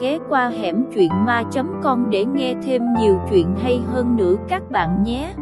ghé qua hẻm truyện ma.com để nghe thêm nhiều chuyện hay hơn nữa các bạn nhé.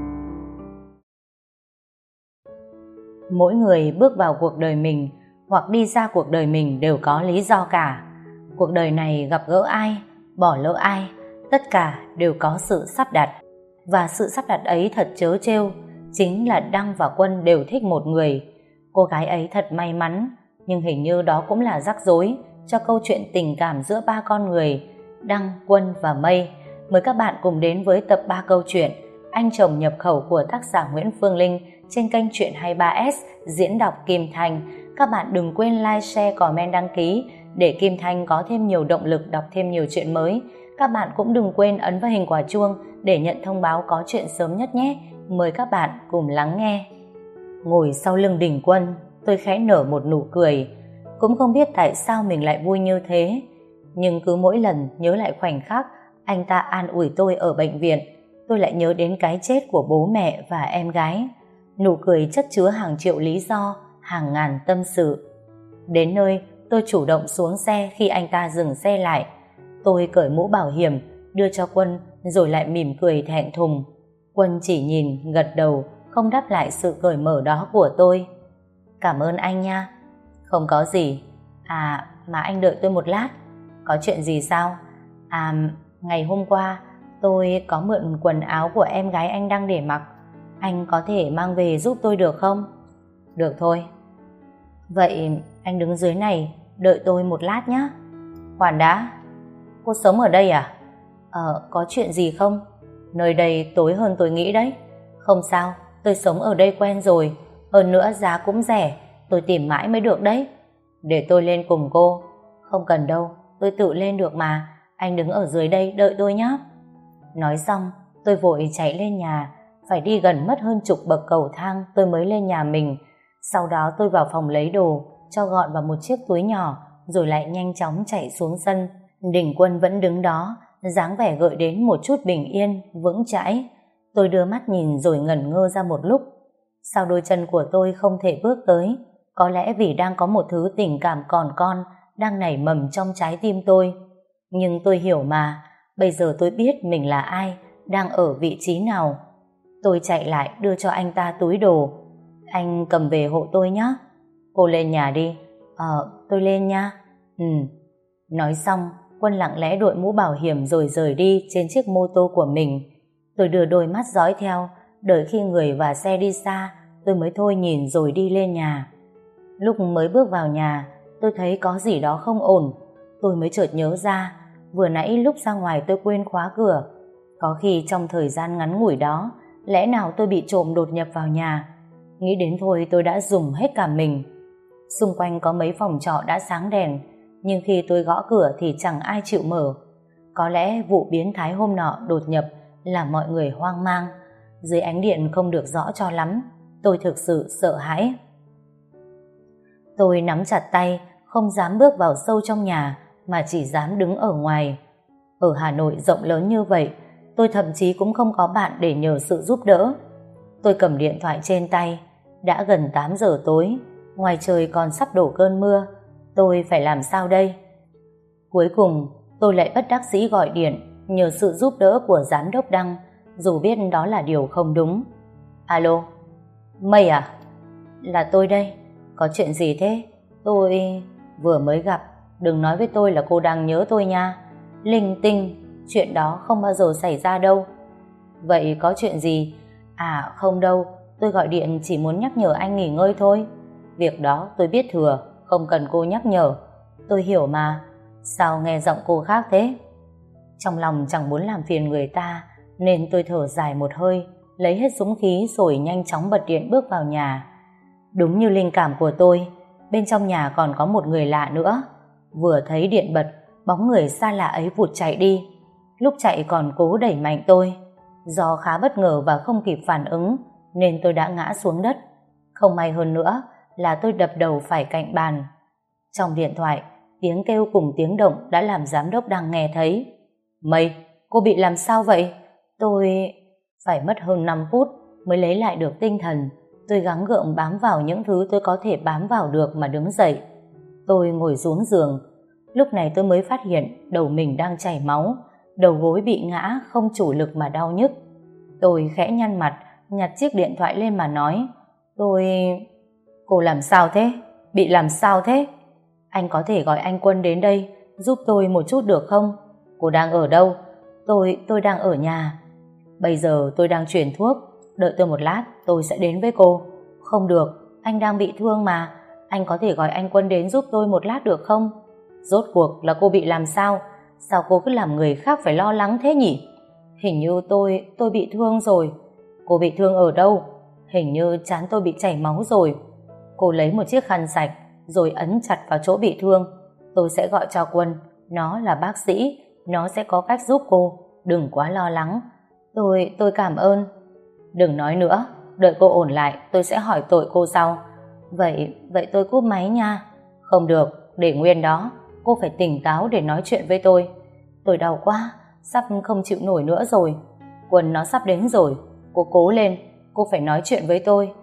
Mỗi người bước vào cuộc đời mình hoặc đi ra cuộc đời mình đều có lý do cả. Cuộc đời này gặp gỡ ai, bỏ lỡ ai, tất cả đều có sự sắp đặt. Và sự sắp đặt ấy thật trớ trêu, chính là Đăng và Quân đều thích một người. Cô gái ấy thật may mắn, nhưng hình như đó cũng là rắc rối cho câu chuyện tình cảm giữa ba con người, Đăng, Quân và Mây. Mời các bạn cùng đến với tập 3 câu chuyện Anh chồng nhập khẩu của tác giả Nguyễn Phương Linh trên kênh Chuyện 23S diễn đọc Kim Thanh. Các bạn đừng quên like, share, comment, đăng ký để Kim Thanh có thêm nhiều động lực đọc thêm nhiều chuyện mới. Các bạn cũng đừng quên ấn vào hình quả chuông để nhận thông báo có chuyện sớm nhất nhé. Mời các bạn cùng lắng nghe. Ngồi sau lưng Đình Quân, tôi khẽ nở một nụ cười. Cũng không biết tại sao mình lại vui như thế, nhưng cứ mỗi lần nhớ lại khoảnh khắc anh ta an ủi tôi ở bệnh viện, tôi lại nhớ đến cái chết của bố mẹ và em gái. Nụ cười chất chứa hàng triệu lý do, hàng ngàn tâm sự. Đến nơi, tôi chủ động xuống xe khi anh ta dừng xe lại. Tôi cởi mũ bảo hiểm, đưa cho Quân rồi lại mỉm cười thẹn thùng. Quân chỉ nhìn, gật đầu, không đáp lại sự cởi mở đó của tôi. Cảm ơn anh nha. Không có gì. À, mà anh đợi tôi một lát. Có chuyện gì sao? À, ngày hôm qua tôi có mượn quần áo của em gái anh đang để mặc. Anh có thể mang về giúp tôi được không? Được thôi. Vậy anh đứng dưới này đợi tôi một lát nhé. Khoan đã, cô sống ở đây à? Có chuyện gì không? Nơi đây tối hơn tôi nghĩ đấy. Không sao, tôi sống ở đây quen rồi. Hơn nữa giá cũng rẻ, tôi tìm mãi mới được đấy. Để tôi lên cùng cô. Không cần đâu, tôi tự lên được mà. Anh đứng ở dưới đây đợi tôi nhé. Nói xong, tôi vội chạy lên nhà. Phải đi gần mất hơn chục bậc cầu thang tôi mới lên nhà mình. Sau đó tôi vào phòng lấy đồ, cho gọn vào một chiếc túi nhỏ, rồi lại nhanh chóng chạy xuống sân. Đình Quân vẫn đứng đó, dáng vẻ gợi đến một chút bình yên, vững chãi. Tôi đưa mắt nhìn rồi ngẩn ngơ ra một lúc. Sao đôi chân của tôi không thể bước tới? Có lẽ vì đang có một thứ tình cảm còn con đang nảy mầm trong trái tim tôi. Nhưng tôi hiểu mà, bây giờ tôi biết mình là ai, đang ở vị trí nào. Tôi chạy lại đưa cho anh ta túi đồ. Anh cầm về hộ tôi nhé. Cô lên nhà đi. Tôi lên nha. Nói xong, Quân lặng lẽ đội mũ bảo hiểm rồi rời đi trên chiếc mô tô của mình. Tôi đưa đôi mắt dõi theo, đợi khi người và xe đi xa, tôi mới thôi nhìn rồi đi lên nhà. Lúc mới bước vào nhà, tôi thấy có gì đó không ổn. Tôi mới chợt nhớ ra, vừa nãy lúc ra ngoài tôi quên khóa cửa. Có khi trong thời gian ngắn ngủi đó, lẽ nào tôi bị trộm đột nhập vào nhà. Nghĩ đến thôi tôi đã rùng hết cả mình. Xung quanh có mấy phòng trọ đã sáng đèn, nhưng khi tôi gõ cửa thì chẳng ai chịu mở. Có lẽ vụ biến thái hôm nọ đột nhập làm mọi người hoang mang. Dưới ánh điện không được rõ cho lắm, tôi thực sự sợ hãi. Tôi nắm chặt tay, không dám bước vào sâu trong nhà, mà chỉ dám đứng ở ngoài. Ở Hà Nội rộng lớn như vậy, tôi thậm chí cũng không có bạn để nhờ sự giúp đỡ. Tôi cầm điện thoại trên tay. Đã gần 8 giờ tối, ngoài trời còn sắp đổ cơn mưa. Tôi phải làm sao đây? Cuối cùng, tôi lại bất đắc dĩ gọi điện, nhờ sự giúp đỡ của giám đốc Đăng, dù biết đó là điều không đúng. Alo, Mây à? Là tôi đây. Có chuyện gì thế? Tôi vừa mới gặp. Đừng nói với tôi là cô đang nhớ tôi nha. Linh tinh, chuyện đó không bao giờ xảy ra đâu. Vậy có chuyện gì? À không đâu, tôi gọi điện chỉ muốn nhắc nhở anh nghỉ ngơi thôi. Việc đó tôi biết thừa, không cần cô nhắc nhở. Tôi hiểu mà. Sao nghe giọng cô khác thế? Trong lòng chẳng muốn làm phiền người ta, nên tôi thở dài một hơi, lấy hết dũng khí rồi nhanh chóng bật điện bước vào nhà. Đúng như linh cảm của tôi, bên trong nhà còn có một người lạ nữa. Vừa thấy điện bật, bóng người xa lạ ấy vụt chạy đi. Lúc chạy còn cố đẩy mạnh tôi. Do khá bất ngờ và không kịp phản ứng, nên tôi đã ngã xuống đất. Không may hơn nữa là tôi đập đầu phải cạnh bàn. Trong điện thoại, tiếng kêu cùng tiếng động đã làm giám đốc đang nghe thấy. Mây, cô bị làm sao vậy? Tôi phải mất hơn 5 phút mới lấy lại được tinh thần. Tôi gắng gượng bám vào những thứ tôi có thể bám vào được mà đứng dậy. Tôi ngồi xuống giường. Lúc này tôi mới phát hiện đầu mình đang chảy máu, đầu gối bị ngã không chủ lực mà đau nhức. Tôi khẽ nhăn mặt, nhặt chiếc điện thoại lên mà nói, Cô làm sao thế? Bị làm sao thế? Anh có thể gọi anh Quân đến đây giúp tôi một chút được không? Cô đang ở đâu? Tôi đang ở nhà. Bây giờ tôi đang chuyển thuốc, đợi tôi một lát tôi sẽ đến với cô. Không được, anh đang bị thương mà. Anh có thể gọi anh Quân đến giúp tôi một lát được không? Rốt cuộc là cô bị làm sao? Sao cô cứ làm người khác phải lo lắng thế nhỉ? Hình như tôi bị thương rồi. Cô bị thương ở đâu? Hình như trán tôi bị chảy máu rồi. Cô lấy một chiếc khăn sạch rồi ấn chặt vào chỗ bị thương. Tôi sẽ gọi cho Quân, nó là bác sĩ, nó sẽ có cách giúp cô. Đừng quá lo lắng. Tôi cảm ơn. Đừng nói nữa, đợi cô ổn lại tôi sẽ hỏi tội cô sau. Vậy tôi cúp máy nha. Không được, để nguyên đó. Cô phải tỉnh táo để nói chuyện với tôi. Tôi đau quá, sắp không chịu nổi nữa rồi. Quân nó sắp đến rồi. Cô cố lên, cô phải nói chuyện với tôi.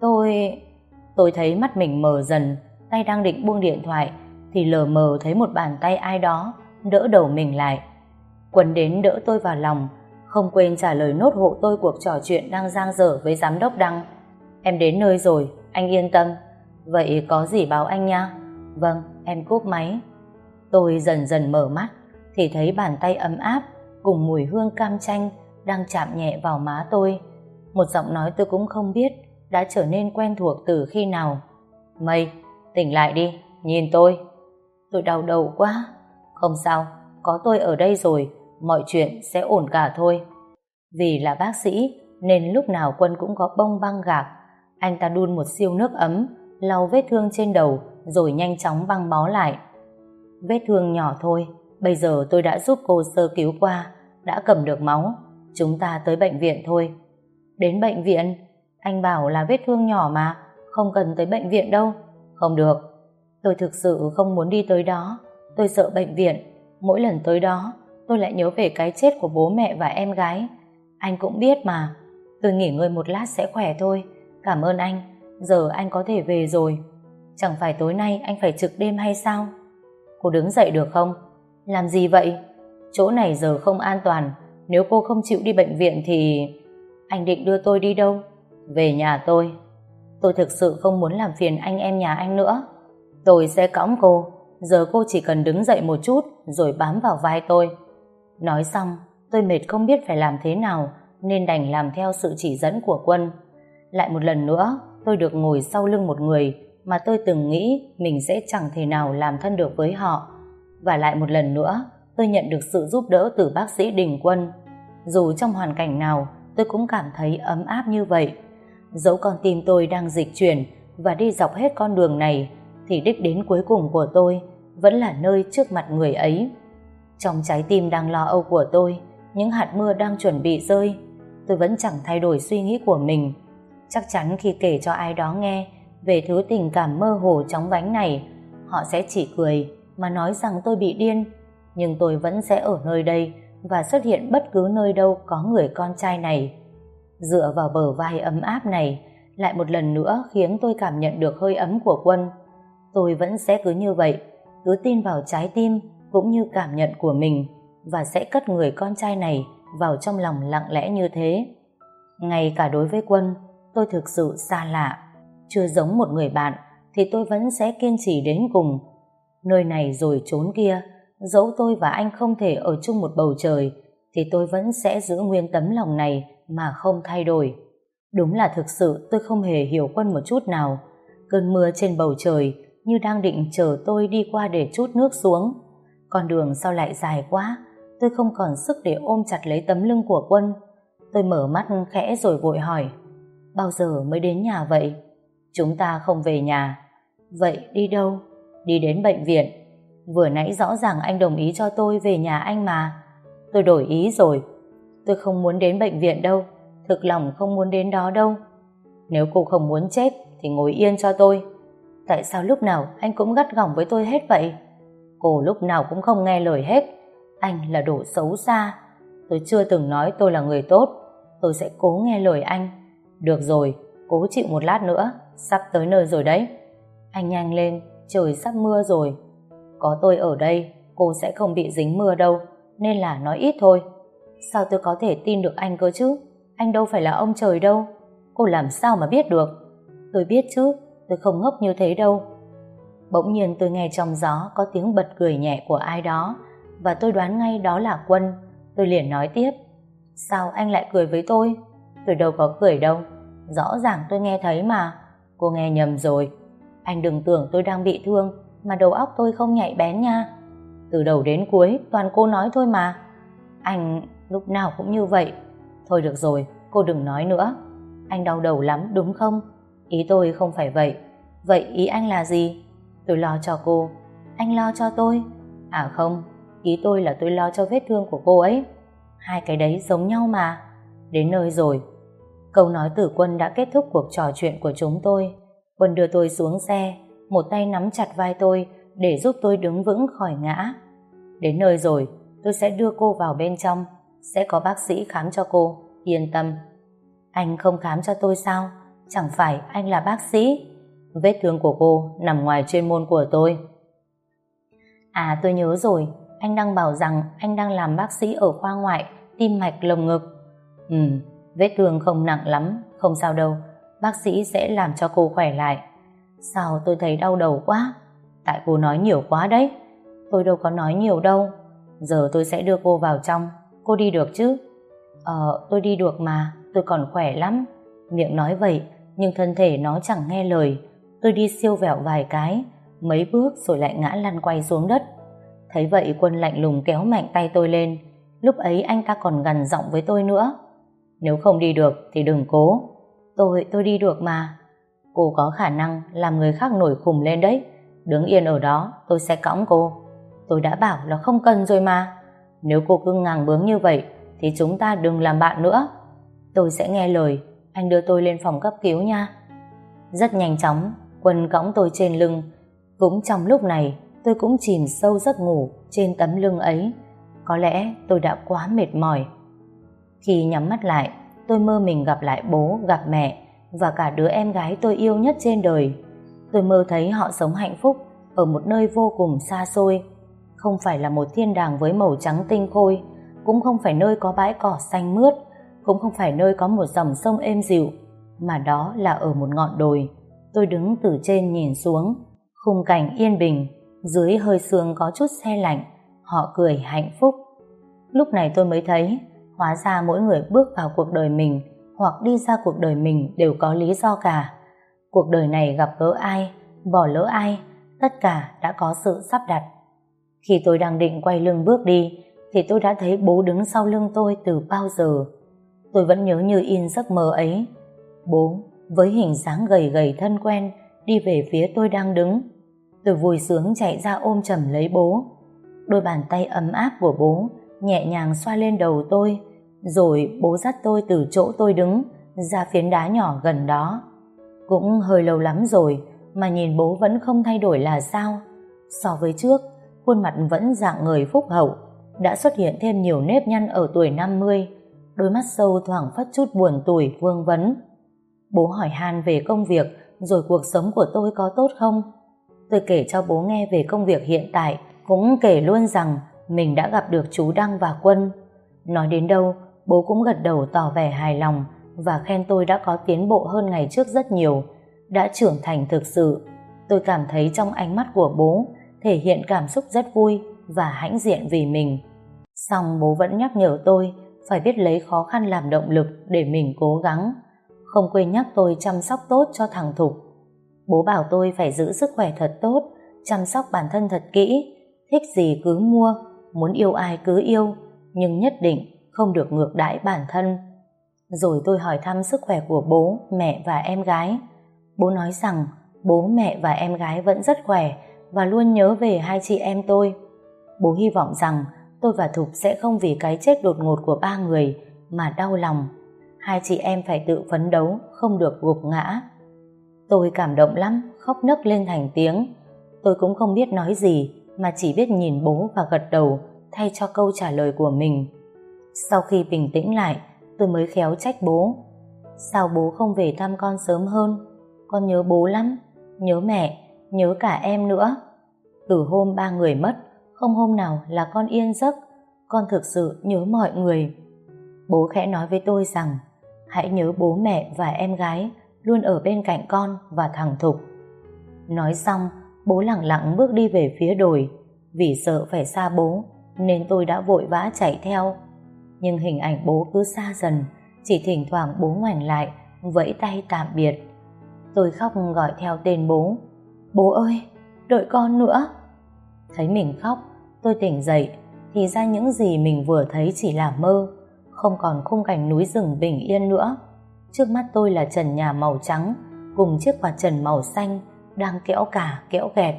Tôi thấy mắt mình mờ dần, tay đang định buông điện thoại thì lờ mờ thấy một bàn tay ai đó đỡ đầu mình lại. Quân đến đỡ tôi vào lòng, không quên trả lời nốt hộ tôi cuộc trò chuyện đang dang dở với giám đốc Đăng. Em đến nơi rồi, anh yên tâm. Vậy có gì báo anh nha. Vâng, em cúp máy. Tôi dần dần mở mắt thì thấy bàn tay ấm áp cùng mùi hương cam chanh đang chạm nhẹ vào má tôi. Một giọng nói tôi cũng không biết đã trở nên quen thuộc từ khi nào. Mây, tỉnh lại đi, nhìn tôi. Tôi đau đầu quá. Không sao, có tôi ở đây rồi, mọi chuyện sẽ ổn cả thôi. Vì là bác sĩ nên lúc nào Quân cũng có bông băng gạc. Anh ta đun một siêu nước ấm, lau vết thương trên đầu rồi nhanh chóng băng bó lại. Vết thương nhỏ thôi, bây giờ tôi đã giúp cô sơ cứu qua, đã cầm được máu. Chúng ta tới bệnh viện thôi. Đến bệnh viện? Anh bảo là vết thương nhỏ mà, không cần tới bệnh viện đâu. Không được, tôi thực sự không muốn đi tới đó. Tôi sợ bệnh viện. Mỗi lần tới đó tôi lại nhớ về cái chết của bố mẹ và em gái. Anh cũng biết mà. Tôi nghỉ ngơi một lát sẽ khỏe thôi. Cảm ơn anh. Giờ anh có thể về rồi. Chẳng phải tối nay anh phải trực đêm hay sao? Cô đứng dậy được không? Làm gì vậy? Chỗ này giờ không an toàn. Nếu cô không chịu đi bệnh viện thì... Anh định đưa tôi đi đâu? Về nhà tôi. Tôi thực sự không muốn làm phiền anh em nhà anh nữa. Tôi sẽ cõng cô. Giờ cô chỉ cần đứng dậy một chút rồi bám vào vai tôi. Nói xong, tôi mệt không biết phải làm thế nào nên đành làm theo sự chỉ dẫn của Quân. Lại một lần nữa, tôi được ngồi sau lưng một người mà tôi từng nghĩ mình sẽ chẳng thể nào làm thân được với họ. Và lại một lần nữa, tôi nhận được sự giúp đỡ từ bác sĩ Đình Quân. Dù trong hoàn cảnh nào, tôi cũng cảm thấy ấm áp như vậy. Dẫu con tim tôi đang dịch chuyển và đi dọc hết con đường này, thì đích đến cuối cùng của tôi vẫn là nơi trước mặt người ấy. Trong trái tim đang lo âu của tôi, những hạt mưa đang chuẩn bị rơi, tôi vẫn chẳng thay đổi suy nghĩ của mình. Chắc chắn khi kể cho ai đó nghe về thứ tình cảm mơ hồ chóng vánh này, họ sẽ chỉ cười mà nói rằng tôi bị điên. Nhưng tôi vẫn sẽ ở nơi đây và xuất hiện bất cứ nơi đâu có người con trai này. Dựa vào bờ vai ấm áp này, lại một lần nữa khiến tôi cảm nhận được hơi ấm của Quân. Tôi vẫn sẽ cứ như vậy, cứ tin vào trái tim cũng như cảm nhận của mình, và sẽ cất người con trai này vào trong lòng lặng lẽ như thế. Ngay cả đối với Quân, tôi thực sự xa lạ. Chưa giống một người bạn thì tôi vẫn sẽ kiên trì đến cùng. Nơi này rồi chốn kia, dẫu tôi và anh không thể ở chung một bầu trời, thì tôi vẫn sẽ giữ nguyên tấm lòng này mà không thay đổi. Đúng là thực sự tôi không hề hiểu Quân một chút nào. Cơn mưa trên bầu trời như đang định chờ tôi đi qua để trút nước xuống. Con đường sao lại dài quá, tôi không còn sức để ôm chặt lấy tấm lưng của Quân. Tôi mở mắt khẽ rồi vội hỏi, bao giờ mới đến nhà vậy? Chúng ta không về nhà. Vậy đi đâu? Đi đến bệnh viện. Vừa nãy rõ ràng anh đồng ý cho tôi về nhà anh mà. Tôi đổi ý rồi. Tôi không muốn đến bệnh viện đâu, thực lòng không muốn đến đó đâu. Nếu cô không muốn chết thì ngồi yên cho tôi. Tại sao lúc nào anh cũng gắt gỏng với tôi hết vậy? Cô lúc nào cũng không nghe lời hết. Anh là đồ xấu xa. Tôi chưa từng nói tôi là người tốt. Tôi sẽ cố nghe lời anh. Được rồi, cố chịu một lát nữa, sắp tới nơi rồi đấy. Anh nhanh lên, trời sắp mưa rồi. Có tôi ở đây, cô sẽ không bị dính mưa đâu, nên là nói ít thôi. Sao tôi có thể tin được anh cơ chứ? Anh đâu phải là ông trời đâu. Cô làm sao mà biết được? Tôi biết chứ, tôi không ngốc như thế đâu. Bỗng nhiên tôi nghe trong gió có tiếng bật cười nhẹ của ai đó, và tôi đoán ngay đó là Quân. Tôi liền nói tiếp: sao anh lại cười với tôi? Tôi đâu có cười đâu, rõ ràng tôi nghe thấy mà. Cô nghe nhầm rồi. Anh đừng tưởng tôi đang bị thương, mà đầu óc tôi không nhạy bén nha. Từ đầu đến cuối toàn cô nói thôi mà. Anh lúc nào cũng như vậy. Thôi được rồi, cô đừng nói nữa. Anh đau đầu lắm đúng không? Ý tôi không phải vậy. Vậy ý anh là gì? Tôi lo cho cô. Anh lo cho tôi? À không, ý tôi là tôi lo cho vết thương của cô ấy. Hai cái đấy giống nhau mà. Đến nơi rồi. Câu nói từ Quân đã kết thúc cuộc trò chuyện của chúng tôi. Quân đưa tôi xuống xe, một tay nắm chặt vai tôi để giúp tôi đứng vững khỏi ngã. Đến nơi rồi, tôi sẽ đưa cô vào bên trong. Sẽ có bác sĩ khám cho cô, yên tâm. Anh không khám cho tôi sao? Chẳng phải anh là bác sĩ? Vết thương của cô nằm ngoài chuyên môn của tôi. À tôi nhớ rồi, anh đang bảo rằng anh đang làm bác sĩ ở khoa ngoại, tim mạch lồng ngực. Vết thương không nặng lắm, không sao đâu. Bác sĩ sẽ làm cho cô khỏe lại. Sao tôi thấy đau đầu quá? Tại cô nói nhiều quá đấy. Tôi đâu có nói nhiều đâu. Giờ tôi sẽ đưa cô vào trong. Cô đi được chứ? Tôi đi được mà, tôi còn khỏe lắm. Miệng nói vậy, nhưng thân thể nó chẳng nghe lời. Tôi đi siêu vẹo vài cái, mấy bước rồi lại ngã lăn quay xuống đất. Thấy vậy Quân lạnh lùng kéo mạnh tay tôi lên. Lúc ấy anh ta còn gằn giọng với tôi nữa: nếu không đi được thì đừng cố. Tôi đi được mà. Cô có khả năng làm người khác nổi khùng lên đấy. Đứng yên ở đó, tôi sẽ cõng cô. Tôi đã bảo là không cần rồi mà. Nếu cô cứ ngang bướng như vậy thì chúng ta đừng làm bạn nữa. Tôi sẽ nghe lời. Anh đưa tôi lên phòng cấp cứu nha. Rất nhanh chóng Quân cõng tôi trên lưng. Cũng trong lúc này tôi cũng chìm sâu giấc ngủ trên tấm lưng ấy. Có lẽ tôi đã quá mệt mỏi. Khi nhắm mắt lại, tôi mơ mình gặp lại bố, gặp mẹ và cả đứa em gái tôi yêu nhất trên đời. Tôi mơ thấy họ sống hạnh phúc ở một nơi vô cùng xa xôi. Không phải là một thiên đàng với màu trắng tinh khôi, cũng không phải nơi có bãi cỏ xanh mướt, cũng không phải nơi có một dòng sông êm dịu, mà đó là ở một ngọn đồi. Tôi đứng từ trên nhìn xuống, khung cảnh yên bình, dưới hơi sương có chút se lạnh. Họ cười hạnh phúc. Lúc này tôi mới thấy, hóa ra mỗi người bước vào cuộc đời mình hoặc đi ra cuộc đời mình đều có lý do cả. Cuộc đời này gặp gỡ ai, bỏ lỡ ai, tất cả đã có sự sắp đặt. Khi tôi đang định quay lưng bước đi thì tôi đã thấy bố đứng sau lưng tôi từ bao giờ. Tôi vẫn nhớ như in giấc mơ ấy. Bố với hình dáng gầy gầy thân quen đi về phía tôi đang đứng. Tôi vui sướng chạy ra ôm chầm lấy bố. Đôi bàn tay ấm áp của bố nhẹ nhàng xoa lên đầu tôi, rồi bố dắt tôi từ chỗ tôi đứng ra phiến đá nhỏ gần đó. Cũng hơi lâu lắm rồi mà nhìn bố vẫn không thay đổi là sao. So với trước, khuôn mặt vẫn dạng người phúc hậu, đã xuất hiện thêm nhiều nếp nhăn ở tuổi 50, đôi mắt sâu thoảng phất chút buồn tủi vương vấn. Bố hỏi han về công việc rồi cuộc sống của tôi có tốt không. Tôi kể cho bố nghe về công việc hiện tại, cũng kể luôn rằng mình đã gặp được chú Đăng và Quân. Nói đến đâu, bố cũng gật đầu tỏ vẻ hài lòng và khen tôi đã có tiến bộ hơn ngày trước rất nhiều, đã trưởng thành thực sự. Tôi cảm thấy trong ánh mắt của bố thể hiện cảm xúc rất vui và hãnh diện vì mình. Song bố vẫn nhắc nhở tôi phải biết lấy khó khăn làm động lực để mình cố gắng, không quên nhắc tôi chăm sóc tốt cho thằng Thục. Bố bảo tôi phải giữ sức khỏe thật tốt, chăm sóc bản thân thật kỹ, thích gì cứ mua, muốn yêu ai cứ yêu, nhưng nhất định không được ngược đãi bản thân. Rồi tôi hỏi thăm sức khỏe của bố, mẹ và em gái. Bố nói rằng bố, mẹ và em gái vẫn rất khỏe và luôn nhớ về hai chị em tôi. Bố hy vọng rằng tôi và Thục sẽ không vì cái chết đột ngột của ba người mà đau lòng. Hai chị em phải tự phấn đấu, không được gục ngã. Tôi cảm động lắm, khóc nấc lên thành tiếng. Tôi cũng không biết nói gì mà chỉ biết nhìn bố và gật đầu thay cho câu trả lời của mình. Sau khi bình tĩnh lại, tôi mới khéo trách bố. Sao bố không về thăm con sớm hơn? Con nhớ bố lắm, nhớ mẹ, nhớ cả em nữa. Từ hôm ba người mất, không hôm nào là con yên giấc. Con thực sự nhớ mọi người. Bố khẽ nói với tôi rằng hãy nhớ bố mẹ và em gái luôn ở bên cạnh con và thằng Thục. Nói xong, bố lẳng lặng bước đi về phía đồi. Vì sợ phải xa bố nên tôi đã vội vã chạy theo. Nhưng hình ảnh bố cứ xa dần, chỉ thỉnh thoảng bố ngoảnh lại vẫy tay tạm biệt. Tôi khóc gọi theo tên bố. Bố ơi, đợi con nữa. Thấy mình khóc, tôi tỉnh dậy. Thì ra những gì mình vừa thấy chỉ là mơ, không còn khung cảnh núi rừng bình yên nữa. Trước mắt tôi là trần nhà màu trắng cùng chiếc quạt trần màu xanh đang kẽo cả kẽo kẹt.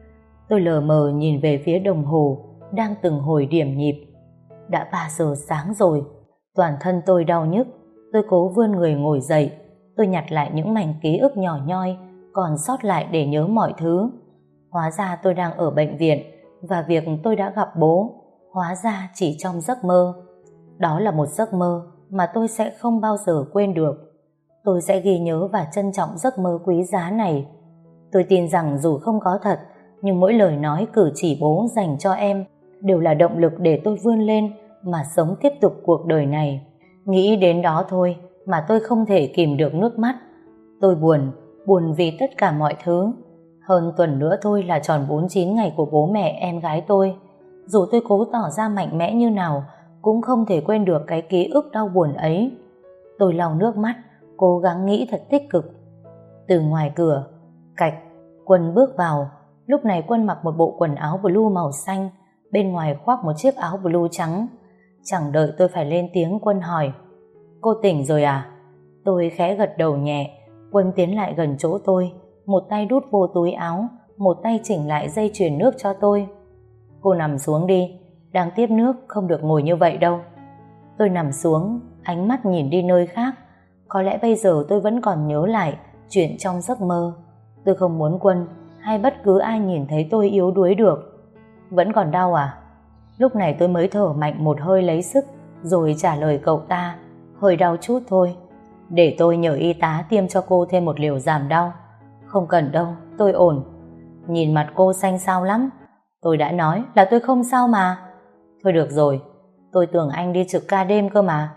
Tôi lờ mờ nhìn về phía đồng hồ đang từng hồi điểm nhịp. Đã 3 giờ sáng rồi. Toàn thân tôi đau nhức. Tôi cố vươn người ngồi dậy. Tôi nhặt lại những mảnh ký ức nhỏ nhoi còn sót lại để nhớ mọi thứ. Hóa ra tôi đang ở bệnh viện, và việc tôi đã gặp bố hóa ra chỉ trong giấc mơ. Đó là một giấc mơ mà tôi sẽ không bao giờ quên được. Tôi sẽ ghi nhớ và trân trọng giấc mơ quý giá này. Tôi tin rằng dù không có thật, nhưng mỗi lời nói cử chỉ bố dành cho em đều là động lực để tôi vươn lên mà sống tiếp tục cuộc đời này. Nghĩ đến đó thôi mà tôi không thể kìm được nước mắt. Tôi buồn vì tất cả mọi thứ. Hơn tuần nữa thôi là tròn 49 ngày của bố mẹ em gái tôi. Dù tôi cố tỏ ra mạnh mẽ như nào, cũng không thể quên được cái ký ức đau buồn ấy. Tôi lau nước mắt, cố gắng nghĩ thật tích cực. Từ ngoài cửa, cạch, Quân bước vào. Lúc này Quân mặc một bộ quần áo blue màu xanh, bên ngoài khoác một chiếc áo blue trắng. Chẳng đợi tôi phải lên tiếng, Quân hỏi: Cô tỉnh rồi à? Tôi khẽ gật đầu nhẹ. Quân tiến lại gần chỗ tôi, một tay đút vô túi áo, một tay chỉnh lại dây chuyền nước cho tôi. Cô nằm xuống đi, đang tiếp nước không được ngồi như vậy đâu. Tôi nằm xuống, ánh mắt nhìn đi nơi khác. Có lẽ bây giờ tôi vẫn còn nhớ lại chuyện trong giấc mơ. Tôi không muốn Quân hay bất cứ ai nhìn thấy tôi yếu đuối được. Vẫn còn đau à? Lúc này tôi mới thở mạnh một hơi lấy sức, rồi trả lời cậu ta: Hơi đau chút thôi. Để tôi nhờ y tá tiêm cho cô thêm một liều giảm đau. Không cần đâu, tôi ổn. Nhìn mặt cô xanh xao lắm. Tôi đã nói là tôi không sao mà. Thôi được rồi, tôi tưởng anh đi trực ca đêm cơ mà.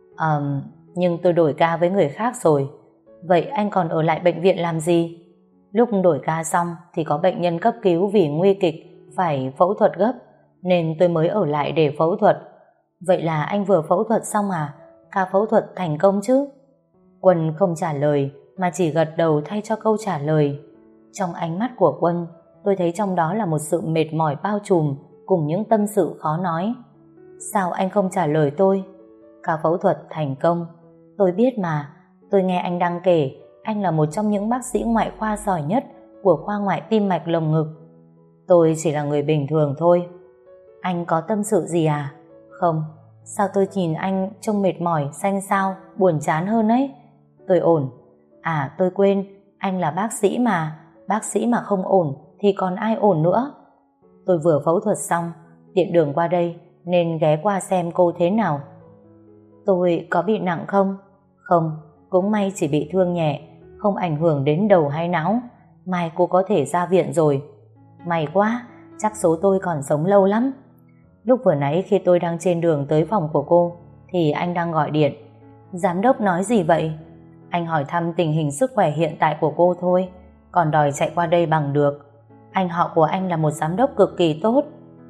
Nhưng tôi đổi ca với người khác rồi. Vậy anh còn ở lại bệnh viện làm gì? Lúc đổi ca xong thì có bệnh nhân cấp cứu vì nguy kịch, phải phẫu thuật gấp, nên tôi mới ở lại để phẫu thuật. Vậy là anh vừa phẫu thuật xong à? Ca phẫu thuật thành công chứ? Quân không trả lời mà chỉ gật đầu thay cho câu trả lời. Trong ánh mắt của Quân, tôi thấy trong đó là một sự mệt mỏi bao trùm cùng những tâm sự khó nói. Sao anh không trả lời tôi? Ca phẫu thuật thành công. Tôi biết mà. Tôi nghe anh đang kể anh là một trong những bác sĩ ngoại khoa giỏi nhất của khoa ngoại tim mạch lồng ngực. Tôi chỉ là người bình thường thôi. Anh có tâm sự gì à? Không. Sao tôi nhìn anh trông mệt mỏi, xanh xao, buồn chán hơn ấy? Tôi ổn. À, tôi quên, anh là bác sĩ mà. Bác sĩ mà không ổn thì còn ai ổn nữa. Tôi vừa phẫu thuật xong, tiện đường qua đây nên ghé qua xem cô thế nào. Tôi có bị nặng không? Không, cũng may chỉ bị thương nhẹ, không ảnh hưởng đến đầu hay não. Mai cô có thể ra viện rồi. May quá, chắc số tôi còn sống lâu lắm. Lúc vừa nãy khi tôi đang trên đường tới phòng của cô thì anh đang gọi điện. Giám đốc nói gì vậy? Anh hỏi thăm tình hình sức khỏe hiện tại của cô thôi, còn đòi chạy qua đây bằng được. Anh họ của anh là một giám đốc cực kỳ tốt.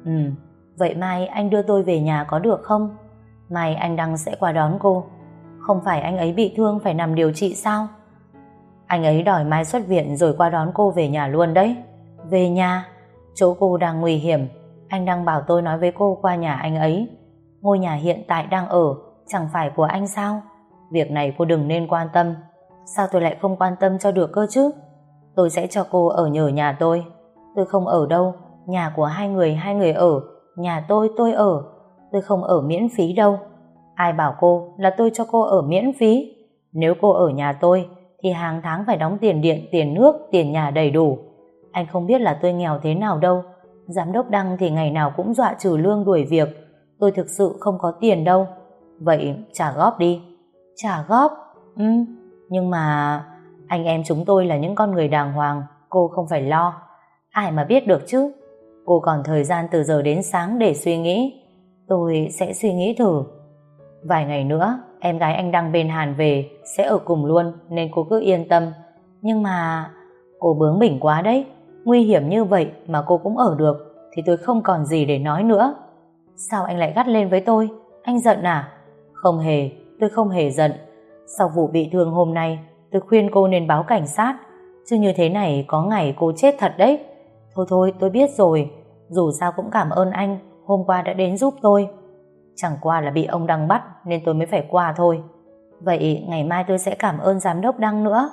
Vậy mai anh đưa tôi về nhà có được không? Mai anh Đăng sẽ qua đón cô. Không phải anh ấy bị thương phải nằm điều trị sao? Anh ấy đòi mai xuất viện rồi qua đón cô về nhà luôn đấy. Về nhà? Chỗ cô đang nguy hiểm. Anh Đăng bảo tôi nói với cô qua nhà anh ấy. Ngôi nhà hiện tại đang ở chẳng phải của anh sao? Việc này cô đừng nên quan tâm. Sao tôi lại không quan tâm cho được cơ chứ? Tôi sẽ cho cô ở nhờ nhà tôi. Tôi không ở đâu. Nhà của hai người ở. Nhà tôi ở. Tôi không ở miễn phí đâu. Ai bảo cô là tôi cho cô ở miễn phí? Nếu cô ở nhà tôi thì hàng tháng phải đóng tiền điện, tiền nước, tiền nhà đầy đủ. Anh không biết là tôi nghèo thế nào đâu. Giám đốc Đăng thì ngày nào cũng dọa trừ lương đuổi việc. Tôi thực sự không có tiền đâu. Vậy trả góp đi. Trả góp? Nhưng mà anh em chúng tôi là những con người đàng hoàng, cô không phải lo. Ai mà biết được chứ. Cô còn thời gian từ giờ đến sáng để suy nghĩ. Tôi sẽ suy nghĩ thử. Vài ngày nữa em gái anh Đăng bên Hàn về sẽ ở cùng luôn, nên cô cứ yên tâm. Nhưng mà cô bướng bỉnh quá đấy. Nguy hiểm như vậy mà cô cũng ở được thì tôi không còn gì để nói nữa. Sao anh lại gắt lên với tôi? Anh giận à? Không hề, tôi không hề giận. Sau vụ bị thương hôm nay, tôi khuyên cô nên báo cảnh sát, chứ như thế này có ngày cô chết thật đấy. Thôi thôi, tôi biết rồi. Dù sao cũng cảm ơn anh hôm qua đã đến giúp tôi. Chẳng qua là bị ông Đăng bắt nên tôi mới phải qua thôi. Vậy ngày mai tôi sẽ cảm ơn giám đốc Đăng nữa.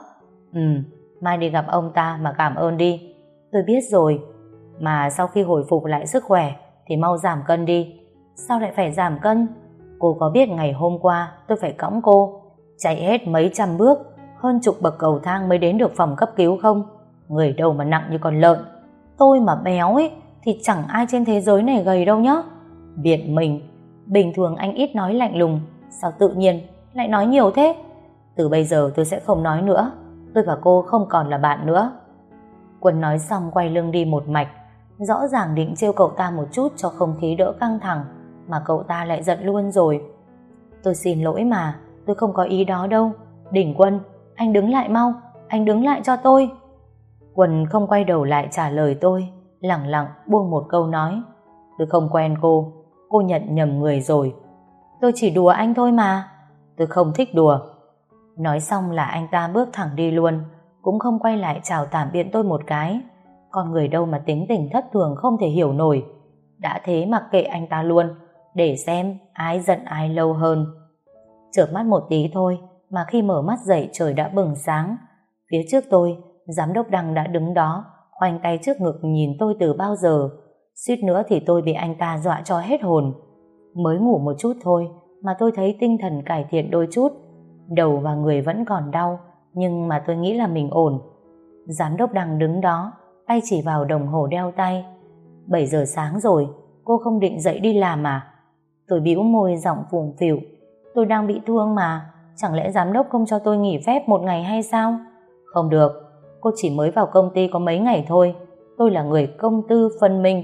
Mai đi gặp ông ta mà cảm ơn đi. Tôi biết rồi. Mà sau khi hồi phục lại sức khỏe thì mau giảm cân đi. Sao lại phải giảm cân? Cô có biết ngày hôm qua tôi phải cõng cô chạy hết mấy trăm bước, hơn chục bậc cầu thang mới đến được phòng cấp cứu không? Người đâu mà nặng như con lợn. Tôi mà béo ấy thì chẳng ai trên thế giới này gầy đâu nhá. Biệt mình. Bình thường anh ít nói lạnh lùng, sao tự nhiên lại nói nhiều thế? Từ bây giờ tôi sẽ không nói nữa. Tôi và cô không còn là bạn nữa. Quân nói xong quay lưng đi một mạch, rõ ràng định trêu cậu ta một chút cho không khí đỡ căng thẳng, mà cậu ta lại giận luôn rồi. Tôi xin lỗi mà, tôi không có ý đó đâu. Đỉnh Quân, anh đứng lại mau, anh đứng lại cho tôi. Quân không quay đầu lại trả lời tôi, lẳng lặng buông một câu nói: tôi không quen cô nhận nhầm người rồi. Tôi chỉ đùa anh thôi mà. Tôi không thích đùa. Nói xong là anh ta bước thẳng đi luôn, cũng không quay lại chào tạm biệt tôi một cái. Con người đâu mà tính tình thất thường không thể hiểu nổi. Đã thế mặc kệ anh ta luôn, để xem ai giận ai lâu hơn. Chợp mắt một tí thôi mà khi mở mắt dậy trời đã bừng sáng. Phía trước tôi, giám đốc Đăng đã đứng đó, khoanh tay trước ngực nhìn tôi từ bao giờ. Suýt nữa thì tôi bị anh ta dọa cho hết hồn. Mới ngủ một chút thôi mà tôi thấy tinh thần cải thiện đôi chút. Đầu và người vẫn còn đau, nhưng mà tôi nghĩ là mình ổn. Giám đốc Đăng đứng đó, tay chỉ vào đồng hồ đeo tay. 7 giờ sáng rồi, cô không định dậy đi làm à? Tôi bĩu môi giọng phùng phịu. Tôi đang bị thương mà, chẳng lẽ giám đốc không cho tôi nghỉ phép một ngày hay sao? Không được, cô chỉ mới vào công ty có mấy ngày thôi. Tôi là người công tư phân minh.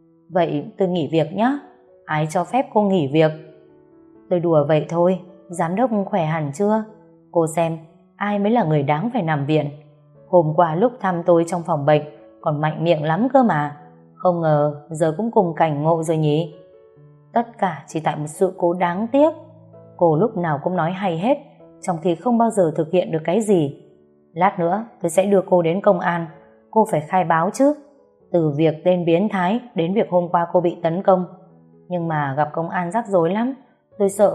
Vậy tôi nghỉ việc nhé. Ai cho phép cô nghỉ việc? Tôi đùa vậy thôi. Giám đốc khỏe hẳn chưa? Cô xem, ai mới là người đáng phải nằm viện? Hôm qua lúc thăm tôi trong phòng bệnh còn mạnh miệng lắm cơ mà. Không ngờ giờ cũng cùng cảnh ngộ rồi nhỉ? Tất cả chỉ tại một sự cố đáng tiếc. Cô lúc nào cũng nói hay hết, trong khi không bao giờ thực hiện được cái gì. Lát nữa tôi sẽ đưa cô đến công an. Cô phải khai báo chứ. Từ việc tên biến thái đến việc hôm qua cô bị tấn công. Nhưng mà gặp công an rắc rối lắm. Tôi sợ...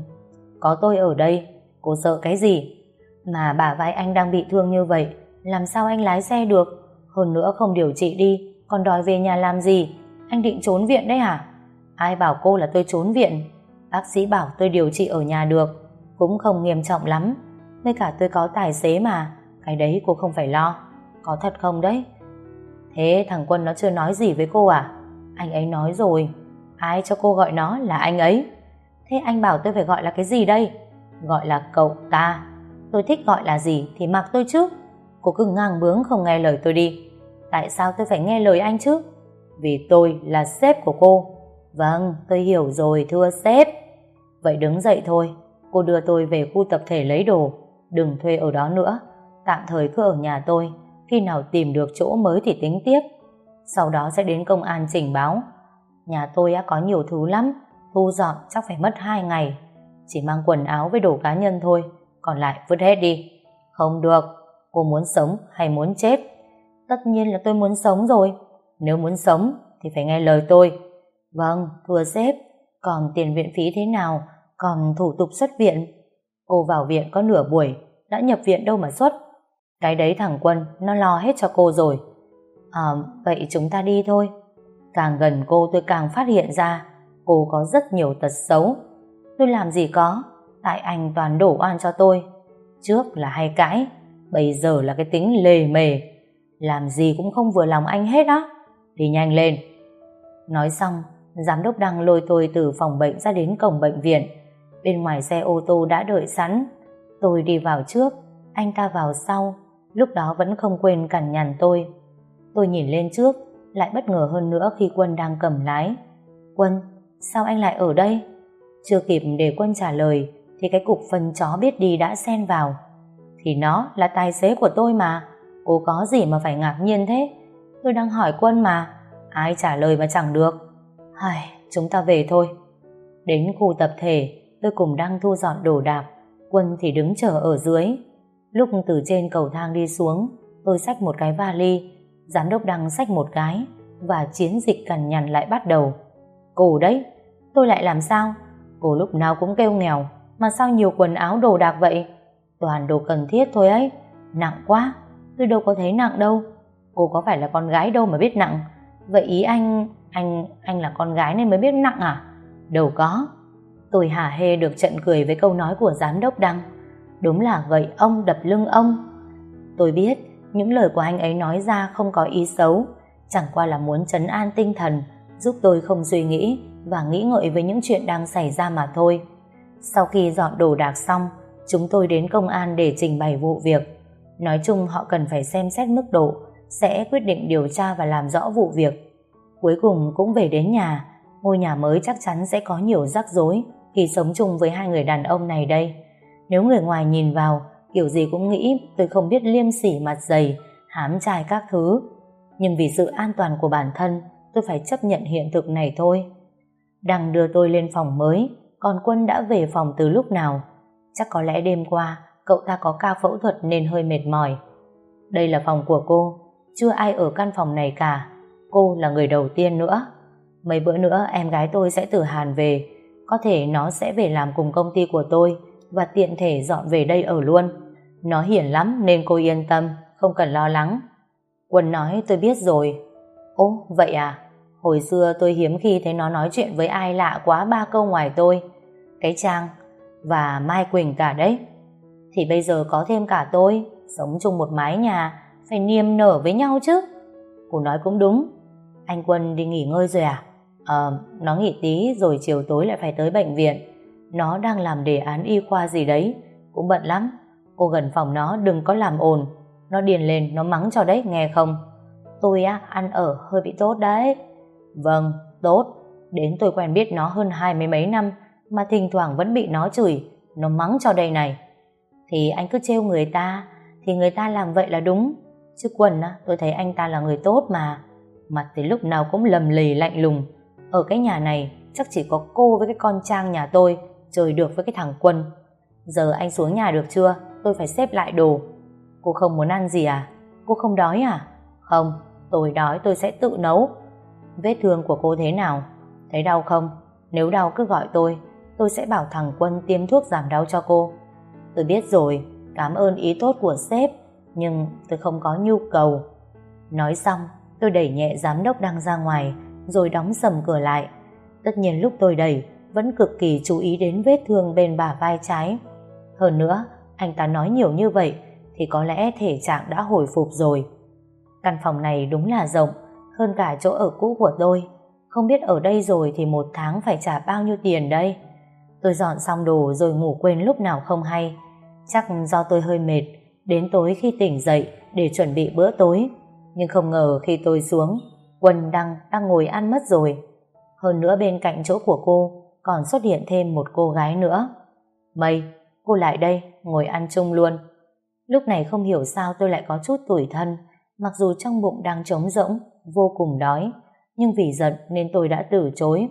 Có tôi ở đây, cô sợ cái gì? Mà bả vai anh đang bị thương như vậy, làm sao anh lái xe được? Hơn nữa không điều trị đi, còn đòi về nhà làm gì? Anh định trốn viện đấy hả? Ai bảo cô là tôi trốn viện? Bác sĩ bảo tôi điều trị ở nhà được, cũng không nghiêm trọng lắm. Với cả tôi có tài xế mà, cái đấy cô không phải lo. Có thật không đấy? Thế thằng Quân nó chưa nói gì với cô à? Anh ấy nói rồi. Ai cho cô gọi nó là anh ấy? Thế anh bảo tôi phải gọi là cái gì đây? Gọi là cậu ta. Tôi thích gọi là gì thì mặc tôi chứ. Cô cứ ngang bướng không nghe lời tôi đi. Tại sao tôi phải nghe lời anh chứ? Vì tôi là sếp của cô. Vâng, tôi hiểu rồi thưa sếp. Vậy đứng dậy thôi. Cô đưa tôi về khu tập thể lấy đồ. Đừng thuê ở đó nữa. Tạm thời cứ ở nhà tôi. Khi nào tìm được chỗ mới thì tính tiếp. Sau đó sẽ đến công an trình báo. Nhà tôi có nhiều thứ lắm. Thu dọn chắc phải mất 2 ngày. Chỉ mang quần áo với đồ cá nhân thôi. Còn lại vứt hết đi. Không được. Cô muốn sống hay muốn chết? Tất nhiên là tôi muốn sống rồi. Nếu muốn sống thì phải nghe lời tôi. Vâng, thưa sếp. Còn tiền viện phí thế nào? Còn thủ tục xuất viện? Cô vào viện có nửa buổi, đã nhập viện đâu mà xuất. Cái đấy thằng Quân nó lo hết cho cô rồi. Vậy chúng ta đi thôi. Càng gần cô tôi càng phát hiện ra cô có rất nhiều tật xấu. Tôi làm gì có, tại anh toàn đổ oan cho tôi. Trước là hay cãi, bây giờ là cái tính lề mề, làm gì cũng không vừa lòng anh hết á. Đi nhanh lên. Nói xong, giám đốc Đăng lôi tôi từ phòng bệnh ra đến cổng bệnh viện. Bên ngoài xe ô tô đã đợi sẵn. Tôi đi vào trước, anh ta vào sau. Lúc đó vẫn không quên cằn nhằn tôi. Tôi nhìn lên trước, lại bất ngờ hơn nữa khi Quân đang cầm lái. Quân, sao anh lại ở đây? Chưa kịp để Quân trả lời thì cái cục phân chó biết đi đã xen vào. Thì nó là tài xế của tôi mà, cô có gì mà phải ngạc nhiên thế? Tôi đang hỏi Quân mà, ai trả lời mà chẳng được. Chúng ta về thôi. Đến khu tập thể, tôi cùng Đăng thu dọn đồ đạc, Quân thì đứng chờ ở dưới. Lúc từ trên cầu thang đi xuống, tôi xách một cái vali, giám đốc Đăng xách một cái, và chiến dịch cằn nhằn lại bắt đầu. Cô đấy, tôi lại làm sao? Cô lúc nào cũng kêu nghèo, mà sao nhiều quần áo đồ đạc vậy? Toàn đồ cần thiết thôi ấy. Nặng quá. Tôi đâu có thấy nặng đâu. Cô có phải là con gái đâu mà biết nặng. Vậy ý anh là con gái nên mới biết nặng à? Đâu có. Tôi hả hê được trận cười với câu nói của giám đốc Đăng. Đúng là gậy ông đập lưng ông. Tôi biết những lời của anh ấy nói ra không có ý xấu, chẳng qua là muốn trấn an tinh thần, giúp tôi không suy nghĩ và nghĩ ngợi với những chuyện đang xảy ra mà thôi. Sau khi dọn đồ đạc xong, chúng tôi đến công an để trình bày vụ việc. Nói chung họ cần phải xem xét mức độ, sẽ quyết định điều tra và làm rõ vụ việc. Cuối cùng cũng về đến nhà. Ngôi nhà mới chắc chắn sẽ có nhiều rắc rối khi sống chung với hai người đàn ông này đây. Nếu người ngoài nhìn vào, kiểu gì cũng nghĩ tôi không biết liêm sỉ mặt dày, hám trai các thứ. Nhưng vì sự an toàn của bản thân, tôi phải chấp nhận hiện thực này thôi. Đăng đưa tôi lên phòng mới, còn Quân đã về phòng từ lúc nào. Chắc có lẽ đêm qua cậu ta có ca phẫu thuật nên hơi mệt mỏi. Đây là phòng của cô, chưa ai ở căn phòng này cả. Cô là người đầu tiên nữa. Mấy bữa nữa em gái tôi sẽ từ Hàn về, có thể nó sẽ về làm cùng công ty của tôi và tiện thể dọn về đây ở luôn. Nó hiền lắm nên cô yên tâm, không cần lo lắng. Quân nói tôi biết rồi. Ồ, vậy à? Hồi xưa tôi hiếm khi thấy nó nói chuyện với ai lạ quá 3 câu ngoài tôi. Cái Trang và Mai Quỳnh cả đấy. Thì bây giờ có thêm cả tôi, sống chung một mái nhà, phải niềm nở với nhau chứ. Cô nói cũng đúng. Anh Quân đi nghỉ ngơi rồi à? Nó nghỉ tí rồi chiều tối lại phải tới bệnh viện. Nó đang làm đề án y khoa gì đấy, cũng bận lắm. Cô gần phòng nó đừng có làm ồn. Nó điền lên, nó mắng cho đấy, nghe không? Tôi ăn ở hơi bị tốt đấy. Vâng, tốt. Đến tôi quen biết nó hơn 20 mấy năm mà thỉnh thoảng vẫn bị nó chửi, nó mắng cho đây này. Thì anh cứ trêu người ta, thì người ta làm vậy là đúng. Chứ Quân tôi thấy anh ta là người tốt mà. Mặt thì lúc nào cũng lầm lì lạnh lùng. Ở cái nhà này chắc chỉ có cô với cái con Trang nhà tôi chơi được với cái thằng Quân. Giờ anh xuống nhà được chưa? Tôi phải xếp lại đồ. Cô không muốn ăn gì à? Cô không đói à? Không, tôi đói tôi sẽ tự nấu. Vết thương của cô thế nào? Thấy đau không? Nếu đau cứ gọi tôi sẽ bảo thằng Quân tiêm thuốc giảm đau cho cô. Tôi biết rồi, cảm ơn ý tốt của sếp, nhưng tôi không có nhu cầu. Nói xong, tôi đẩy nhẹ giám đốc Đăng ra ngoài, rồi đóng sầm cửa lại. Tất nhiên lúc tôi đẩy, vẫn cực kỳ chú ý đến vết thương bên bả vai trái. Hơn nữa, anh ta nói nhiều như vậy, thì có lẽ thể trạng đã hồi phục rồi. Căn phòng này đúng là rộng, hơn cả chỗ ở cũ của tôi. Không biết ở đây rồi thì một tháng phải trả bao nhiêu tiền đây. Tôi dọn xong đồ rồi ngủ quên lúc nào không hay. Chắc do tôi hơi mệt, đến tối khi tỉnh dậy để chuẩn bị bữa tối. Nhưng không ngờ khi tôi xuống, Quân đang ngồi ăn mất rồi. Hơn nữa bên cạnh chỗ của cô còn xuất hiện thêm một cô gái nữa. Mây, cô lại đây, ngồi ăn chung luôn. Lúc này không hiểu sao tôi lại có chút tủi thân, mặc dù trong bụng đang trống rỗng, vô cùng đói. Nhưng vì giận nên tôi đã từ chối.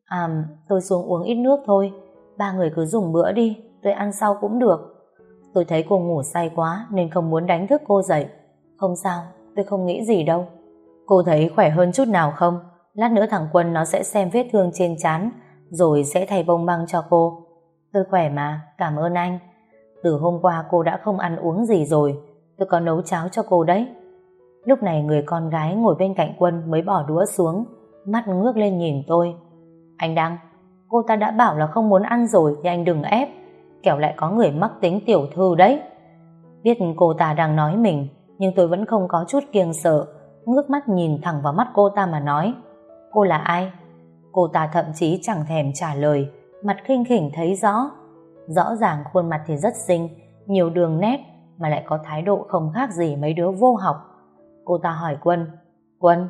Tôi xuống uống ít nước thôi, ba người cứ dùng bữa đi, tôi ăn sau cũng được. Tôi thấy cô ngủ say quá nên không muốn đánh thức cô dậy. Không sao, tôi không nghĩ gì đâu. Cô thấy khỏe hơn chút nào không? Lát nữa thằng Quân nó sẽ xem vết thương trên trán rồi sẽ thay bông băng cho cô. Tôi khỏe mà, cảm ơn anh. Từ hôm qua cô đã không ăn uống gì rồi, tôi có nấu cháo cho cô đấy. Lúc này người con gái ngồi bên cạnh Quân mới bỏ đũa xuống, mắt ngước lên nhìn tôi. Anh Đăng, cô ta đã bảo là không muốn ăn rồi thì anh đừng ép, kẻo lại có người mắc tính tiểu thư đấy. Biết cô ta đang nói mình, nhưng tôi vẫn không có chút kiêng sợ, ngước mắt nhìn thẳng vào mắt cô ta mà nói. Cô là ai? Cô ta thậm chí chẳng thèm trả lời, mặt khinh khỉnh thấy rõ. Rõ ràng khuôn mặt thì rất xinh, nhiều đường nét, mà lại có thái độ không khác gì mấy đứa vô học. Cô ta hỏi Quân,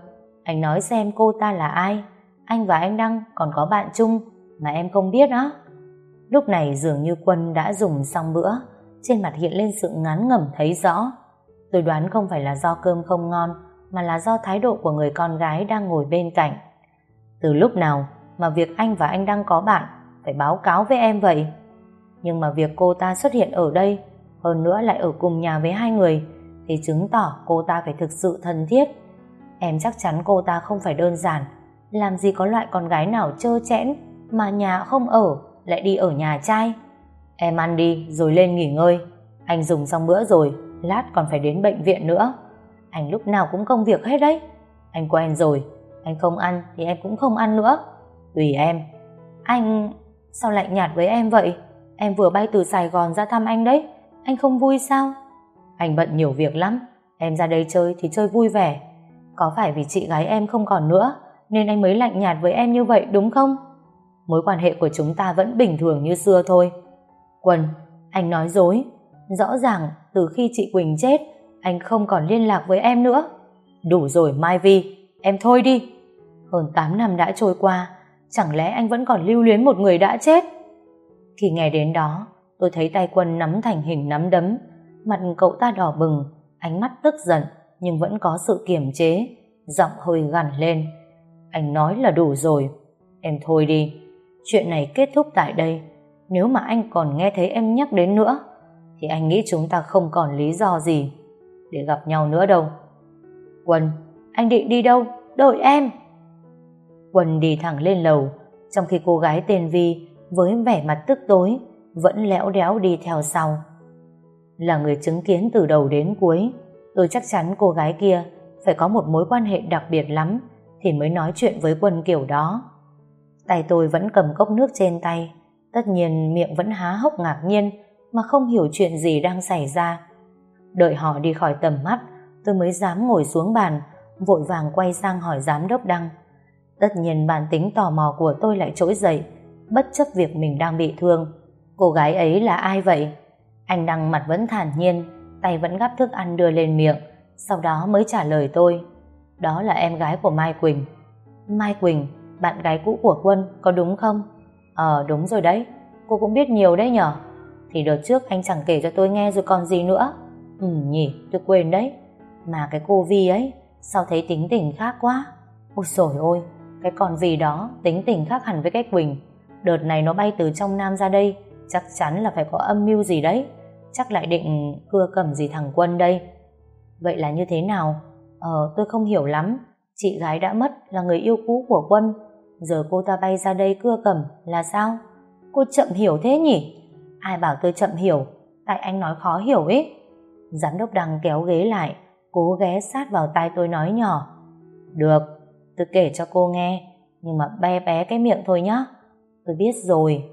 Anh nói xem cô ta là ai? Anh và anh Đăng còn có bạn chung mà em không biết á? Lúc này dường như Quân đã dùng xong bữa, trên mặt hiện lên sự ngán ngẩm thấy rõ. Tôi đoán không phải là do cơm không ngon, mà là do thái độ của người con gái đang ngồi bên cạnh. Từ lúc nào mà việc anh và anh Đăng có bạn phải báo cáo với em vậy? Nhưng mà việc cô ta xuất hiện ở đây, hơn nữa lại ở cùng nhà với hai người, thì chứng tỏ cô ta phải thực sự thân thiết. Em chắc chắn cô ta không phải đơn giản. Làm gì có loại con gái nào trơ trẽn mà nhà không ở lại đi ở nhà trai. Em ăn đi rồi lên nghỉ ngơi. Anh dùng xong bữa rồi, lát còn phải đến bệnh viện nữa. Anh lúc nào cũng công việc hết đấy. Anh quen rồi, anh không ăn thì em cũng không ăn nữa. Tùy em. Anh sao lạnh nhạt với em vậy? Em vừa bay từ Sài Gòn ra thăm anh đấy. Anh không vui sao? Anh bận nhiều việc lắm. Em ra đây chơi thì chơi vui vẻ. Có phải vì chị gái em không còn nữa nên anh mới lạnh nhạt với em như vậy đúng không? Mối quan hệ của chúng ta vẫn bình thường như xưa thôi. Quân, anh nói dối. Rõ ràng từ khi chị Quỳnh chết, anh không còn liên lạc với em nữa. Đủ rồi Mai Vi, em thôi đi. Hơn 8 năm đã trôi qua, chẳng lẽ anh vẫn còn lưu luyến một người đã chết? Khi nghe đến đó, tôi thấy tay Quân nắm thành hình nắm đấm. Mặt cậu ta đỏ bừng, ánh mắt tức giận nhưng vẫn có sự kiềm chế, giọng hơi gằn lên. Anh nói là đủ rồi. Em thôi đi. Chuyện này kết thúc tại đây. Nếu mà anh còn nghe thấy em nhắc đến nữa thì anh nghĩ chúng ta không còn lý do gì để gặp nhau nữa đâu. Quân, anh định đi đâu? Đợi em. Quân đi thẳng lên lầu, trong khi cô gái tên Vi với vẻ mặt tức tối vẫn lẽo đẽo đi theo sau. Là người chứng kiến từ đầu đến cuối, tôi chắc chắn cô gái kia phải có một mối quan hệ đặc biệt lắm thì mới nói chuyện với Quân kiểu đó. Tay tôi vẫn cầm cốc nước trên tay, tất nhiên miệng vẫn há hốc ngạc nhiên mà không hiểu chuyện gì đang xảy ra. Đợi họ đi khỏi tầm mắt, tôi mới dám ngồi xuống bàn, vội vàng quay sang hỏi giám đốc Đăng. Tất nhiên bản tính tò mò của tôi lại trỗi dậy, bất chấp việc mình đang bị thương. Cô gái ấy là ai vậy? Anh Đăng mặt vẫn thản nhiên, tay vẫn gắp thức ăn đưa lên miệng, sau đó mới trả lời tôi. Đó là em gái của Mai Quỳnh. Mai Quỳnh, bạn gái cũ của Quân, có đúng không? Đúng rồi đấy, cô cũng biết nhiều đấy nhở. Thì đợt trước anh chẳng kể cho tôi nghe rồi còn gì nữa. Nhỉ, tôi quên đấy. Mà cái cô Vi ấy, sao thấy tính tình khác quá. Ôi dồi ôi, cái con Vi đó tính tình khác hẳn với cái Quỳnh. Đợt này nó bay từ trong Nam ra đây, chắc chắn là phải có âm mưu gì đấy. Chắc lại định cưa cầm gì thằng Quân đây. Vậy là như thế nào? Tôi không hiểu lắm. Chị gái đã mất là người yêu cũ của Quân, giờ cô ta bay ra đây cưa cầm là sao? Cô chậm hiểu thế nhỉ? Ai bảo tôi chậm hiểu? Tại anh nói khó hiểu ấy. Giám đốc Đăng kéo ghế lại, cố ghé sát vào tai tôi nói nhỏ. Được, tôi kể cho cô nghe, nhưng mà bé bé cái miệng thôi nhá. Tôi biết rồi.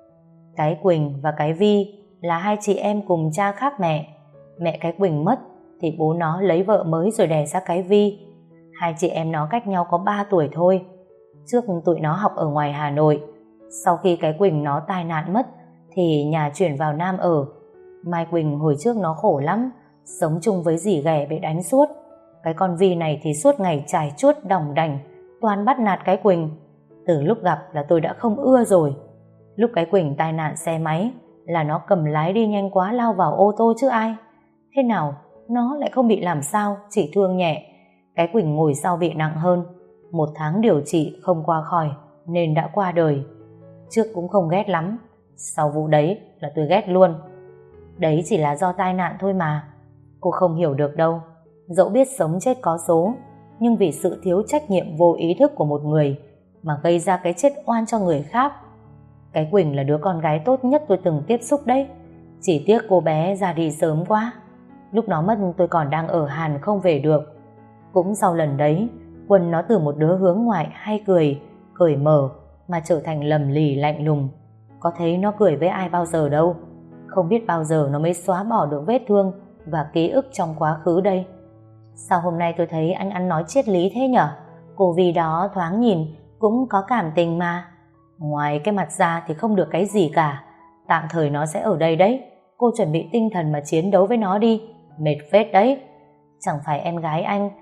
Cái Quỳnh và cái Vi là hai chị em cùng cha khác mẹ. Mẹ cái Quỳnh mất thì bố nó lấy vợ mới rồi đẻ ra cái Vi. Hai chị em nó cách nhau có 3 tuổi thôi. Trước tụi nó học ở ngoài Hà Nội. Sau khi cái Quỳnh nó tai nạn mất thì nhà chuyển vào Nam ở. Mai Quỳnh hồi trước nó khổ lắm, sống chung với dì ghẻ bị đánh suốt. Cái con Vi này thì suốt ngày chải chuốt đỏng đành, toàn bắt nạt cái Quỳnh. Từ lúc gặp là tôi đã không ưa rồi. Lúc cái Quỳnh tai nạn xe máy là nó cầm lái đi nhanh quá lao vào ô tô chứ ai. Thế nào nó lại không bị làm sao, chỉ thương nhẹ. Cái Quỳnh ngồi sau bị nặng hơn, 1 tháng điều trị không qua khỏi nên đã qua đời. Trước cũng không ghét lắm, sau vụ đấy là tôi ghét luôn. Đấy chỉ là do tai nạn thôi mà. Cô không hiểu được đâu. Dẫu biết sống chết có số, nhưng vì sự thiếu trách nhiệm vô ý thức của một người mà gây ra cái chết oan cho người khác. Cái Quỳnh là đứa con gái tốt nhất tôi từng tiếp xúc đấy. Chỉ tiếc cô bé ra đi sớm quá. Lúc nó mất tôi còn đang ở Hàn không về được. Cũng sau lần đấy, Quân nó từ một đứa hướng ngoại hay cười, cởi mở mà trở thành lầm lì lạnh lùng. Có thấy nó cười với ai bao giờ đâu. Không biết bao giờ nó mới xóa bỏ được vết thương và ký ức trong quá khứ đây. Sao hôm nay tôi thấy anh ăn nói triết lý thế nhở? Cô Vi đó thoáng nhìn cũng có cảm tình mà. Ngoài cái mặt ra thì không được cái gì cả. Tạm thời nó sẽ ở đây đấy. Cô chuẩn bị tinh thần mà chiến đấu với nó đi. Mệt phết đấy. Chẳng phải em gái anh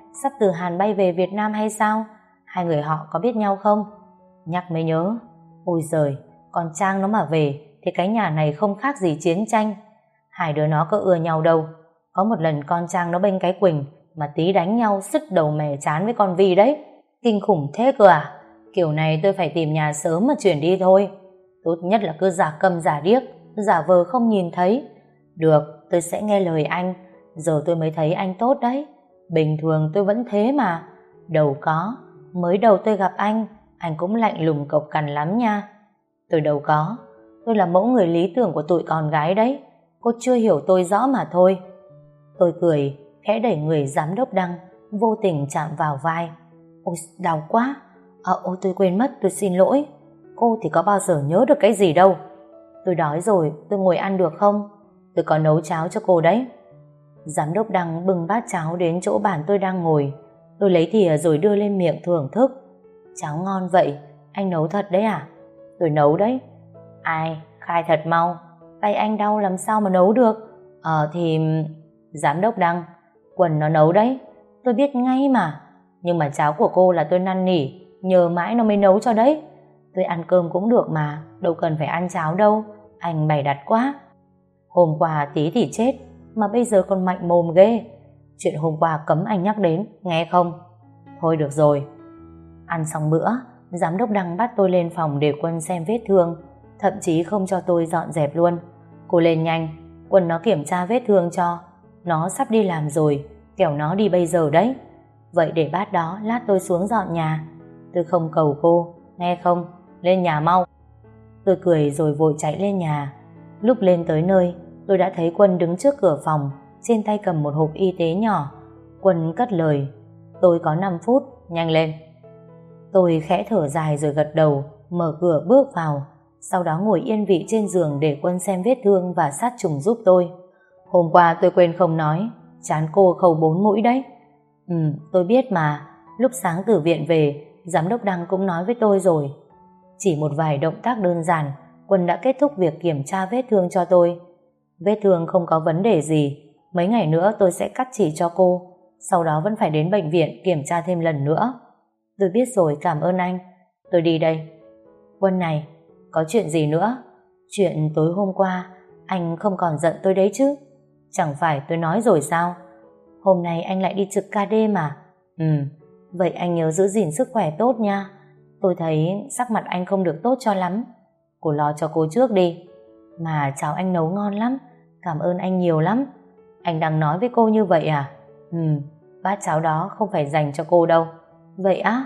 sắp từ Hàn bay về Việt Nam hay sao? Hai người họ có biết nhau không? Nhắc mới nhớ. Ôi giời, con Trang nó mà về thì cái nhà này không khác gì chiến tranh. Hai đứa nó có ưa nhau đâu. Có một lần con Trang nó bênh cái Quỳnh mà tí đánh nhau sứt đầu mẻ chán với con Vi đấy. Kinh khủng thế cơ à? Kiểu này tôi phải tìm nhà sớm mà chuyển đi thôi. Tốt nhất là cứ giả câm giả điếc, giả vờ không nhìn thấy. Được, tôi sẽ nghe lời anh. Giờ tôi mới thấy anh tốt đấy. Bình thường tôi vẫn thế mà. Đâu có, mới đầu tôi gặp anh cũng lạnh lùng cộc cằn lắm nha. Tôi đâu có, tôi là mẫu người lý tưởng của tụi con gái đấy. Cô chưa hiểu tôi rõ mà thôi. Tôi cười, khẽ đẩy người giám đốc Đăng, vô tình chạm vào vai. Ôi, đau quá. Ôi tôi quên mất, tôi xin lỗi. Cô thì có bao giờ nhớ được cái gì đâu. Tôi đói rồi, tôi ngồi ăn được không? Tôi có nấu cháo cho cô đấy. Giám đốc Đăng bưng bát cháo đến chỗ bàn tôi đang ngồi. Tôi lấy thìa rồi đưa lên miệng thưởng thức. Cháo ngon vậy, anh nấu thật đấy à? Tôi nấu đấy. Ai, khai thật mau. Tay anh đau làm sao mà nấu được? Thì... Giám đốc Đăng, Quần nó nấu đấy. Tôi biết ngay mà. Nhưng mà cháo của cô là tôi năn nỉ, nhờ mãi nó mới nấu cho đấy. Tôi ăn cơm cũng được mà, đâu cần phải ăn cháo đâu. Anh bày đặt quá. Hôm qua tí thì chết, mà bây giờ còn mạnh mồm ghê. Chuyện hôm qua cấm anh nhắc đến, nghe không? Thôi được rồi. Ăn xong bữa, giám đốc Đăng bắt tôi lên phòng để Quân xem vết thương, thậm chí không cho tôi dọn dẹp luôn. Cô lên nhanh, Quân nó kiểm tra vết thương cho. Nó sắp đi làm rồi, kẻo nó đi bây giờ đấy. Vậy để bát đó lát tôi xuống dọn nhà. Tôi không cầu cô, nghe không? Lên nhà mau. Tôi cười rồi vội chạy lên nhà. Lúc lên tới nơi, tôi đã thấy Quân đứng trước cửa phòng, trên tay cầm một hộp y tế nhỏ. Quân cất lời, tôi có 5 phút, nhanh lên. Tôi khẽ thở dài rồi gật đầu, mở cửa bước vào, sau đó ngồi yên vị trên giường để Quân xem vết thương và sát trùng giúp tôi. Hôm qua tôi quên không nói, trán cô khâu 4 mũi đấy. Tôi biết mà, lúc sáng từ viện về, giám đốc Đăng cũng nói với tôi rồi. Chỉ một vài động tác đơn giản, Quân đã kết thúc việc kiểm tra vết thương cho tôi. Vết thương không có vấn đề gì, mấy ngày nữa tôi sẽ cắt chỉ cho cô, sau đó vẫn phải đến bệnh viện kiểm tra thêm lần nữa. Tôi biết rồi, cảm ơn anh. Tôi đi đây. Quân này, có chuyện gì nữa? Chuyện tối hôm qua, anh không còn giận tôi đấy chứ? Chẳng phải tôi nói rồi sao? Hôm nay anh lại đi trực ca đêm mà. Vậy anh nhớ giữ gìn sức khỏe tốt nha. Tôi thấy sắc mặt anh không được tốt cho lắm. Cô lo cho cô trước đi. Mà cháo anh nấu ngon lắm, cảm ơn anh nhiều lắm. Anh đang nói với cô như vậy à? Bát cháo đó không phải dành cho cô đâu. Vậy á?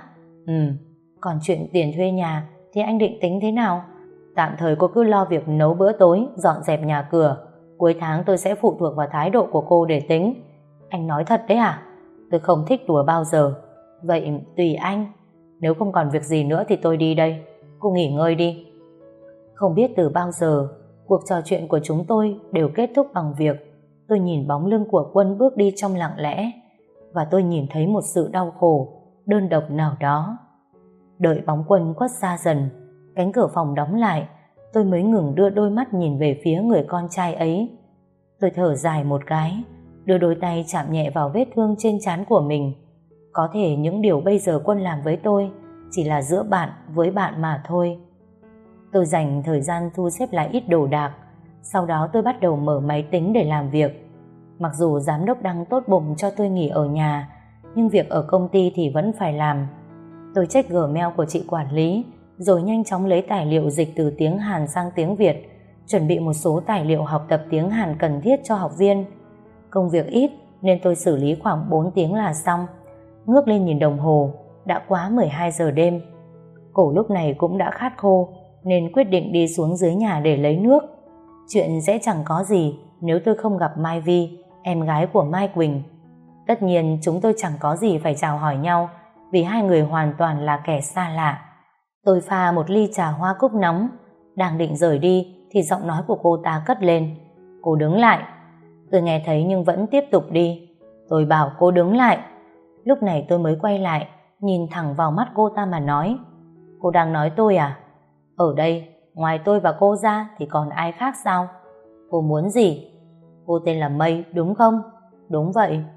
Còn chuyện tiền thuê nhà thì anh định tính thế nào? Tạm thời cô cứ lo việc nấu bữa tối, dọn dẹp nhà cửa. Cuối tháng tôi sẽ phụ thuộc vào thái độ của cô để tính. Anh nói thật đấy à? Tôi không thích đùa bao giờ. Vậy tùy anh. Nếu không còn việc gì nữa thì tôi đi đây. Cô nghỉ ngơi đi. Không biết từ bao giờ cuộc trò chuyện của chúng tôi đều kết thúc bằng việc tôi nhìn bóng lưng của Quân bước đi trong lặng lẽ, và tôi nhìn thấy một sự đau khổ đơn độc nào đó. Đợi bóng Quân khuất xa dần, cánh cửa phòng đóng lại, tôi mới ngừng đưa đôi mắt nhìn về phía người con trai ấy. Tôi thở dài một cái, đưa đôi tay chạm nhẹ vào vết thương trên trán của mình. Có thể những điều bây giờ Quân làm với tôi chỉ là giữa bạn với bạn mà thôi. Tôi dành thời gian thu xếp lại ít đồ đạc, sau đó tôi bắt đầu mở máy tính để làm việc. Mặc dù giám đốc Đăng tốt bụng cho tôi nghỉ ở nhà, nhưng việc ở công ty thì vẫn phải làm. Tôi check Gmail của chị quản lý, rồi nhanh chóng lấy tài liệu dịch từ tiếng Hàn sang tiếng Việt, chuẩn bị một số tài liệu học tập tiếng Hàn cần thiết cho học viên. Công việc ít nên tôi xử lý khoảng 4 tiếng là xong. Ngước lên nhìn đồng hồ, đã quá 12 giờ đêm. Cổ lúc này cũng đã khát khô, nên quyết định đi xuống dưới nhà để lấy nước. Chuyện sẽ chẳng có gì nếu tôi không gặp Mai Vi, em gái của Mai Quỳnh. Tất nhiên chúng tôi chẳng có gì phải chào hỏi nhau, vì hai người hoàn toàn là kẻ xa lạ. Tôi pha một ly trà hoa cúc nóng, đang định rời đi thì giọng nói của cô ta cất lên. Cô đứng lại. Tôi nghe thấy nhưng vẫn tiếp tục đi. Tôi bảo cô đứng lại. Lúc này tôi mới quay lại, nhìn thẳng vào mắt cô ta mà nói. Cô đang nói tôi à? Ở đây, ngoài tôi và cô ra thì còn ai khác sao? Cô muốn gì? Cô tên là Mây, đúng không? Đúng vậy.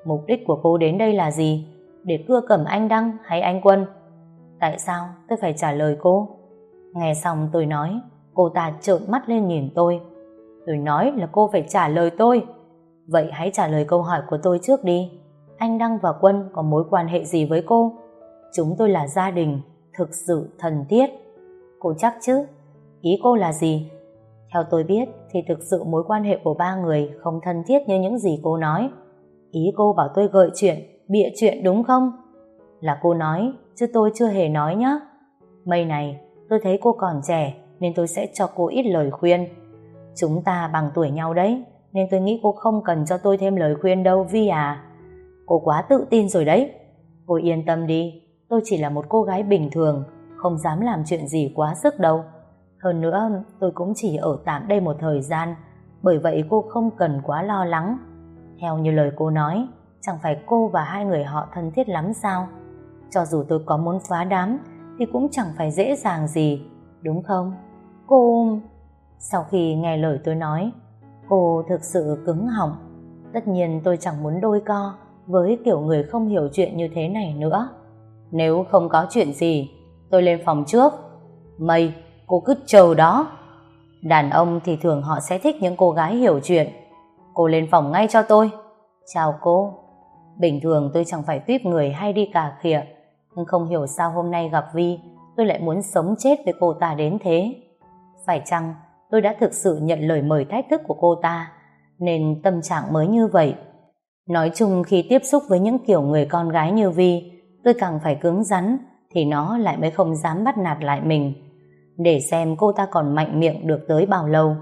Mục đích của cô đến đây là gì? Để cưa cẩm anh Đăng hay anh Quân? Tại sao tôi phải trả lời cô? Nghe xong tôi nói, cô ta trợn mắt lên nhìn tôi. Tôi nói là cô phải trả lời tôi. Vậy hãy trả lời câu hỏi của tôi trước đi. Anh Đăng và Quân có mối quan hệ gì với cô? Chúng tôi là gia đình, thực sự thân thiết. Cô chắc chứ? Ý cô là gì? Theo tôi biết thì thực sự mối quan hệ của ba người không thân thiết như những gì cô nói. Ý cô bảo tôi gợi chuyện, bịa chuyện đúng không? Là cô nói, chứ tôi chưa hề nói nhá. Mây này, tôi thấy cô còn trẻ nên tôi sẽ cho cô ít lời khuyên. Chúng ta bằng tuổi nhau đấy, nên tôi nghĩ cô không cần cho tôi thêm lời khuyên đâu Vi à. Cô quá tự tin rồi đấy. Cô yên tâm đi, tôi chỉ là một cô gái bình thường, không dám làm chuyện gì quá sức đâu. Hơn nữa, tôi cũng chỉ ở tạm đây một thời gian, bởi vậy cô không cần quá lo lắng. Theo như lời cô nói, chẳng phải cô và hai người họ thân thiết lắm sao? Cho dù tôi có muốn phá đám thì cũng chẳng phải dễ dàng gì, đúng không? Cô... Sau khi nghe lời tôi nói, cô thực sự cứng họng. Tất nhiên tôi chẳng muốn đôi co với kiểu người không hiểu chuyện như thế này nữa. Nếu không có chuyện gì, tôi lên phòng trước. Mây, cô cứ chờ đó. Đàn ông thì thường họ sẽ thích những cô gái hiểu chuyện. Cô lên phòng ngay cho tôi. Chào cô. Bình thường tôi chẳng phải tuýp người hay đi cà khịa, nhưng không hiểu sao hôm nay gặp Vi, tôi lại muốn sống chết với cô ta đến thế. Phải chăng tôi đã thực sự nhận lời mời thách thức của cô ta, nên tâm trạng mới như vậy. Nói chung khi tiếp xúc với những kiểu người con gái như Vi, tôi càng phải cứng rắn, thì nó lại mới không dám bắt nạt lại mình. Để xem cô ta còn mạnh miệng được tới bao lâu.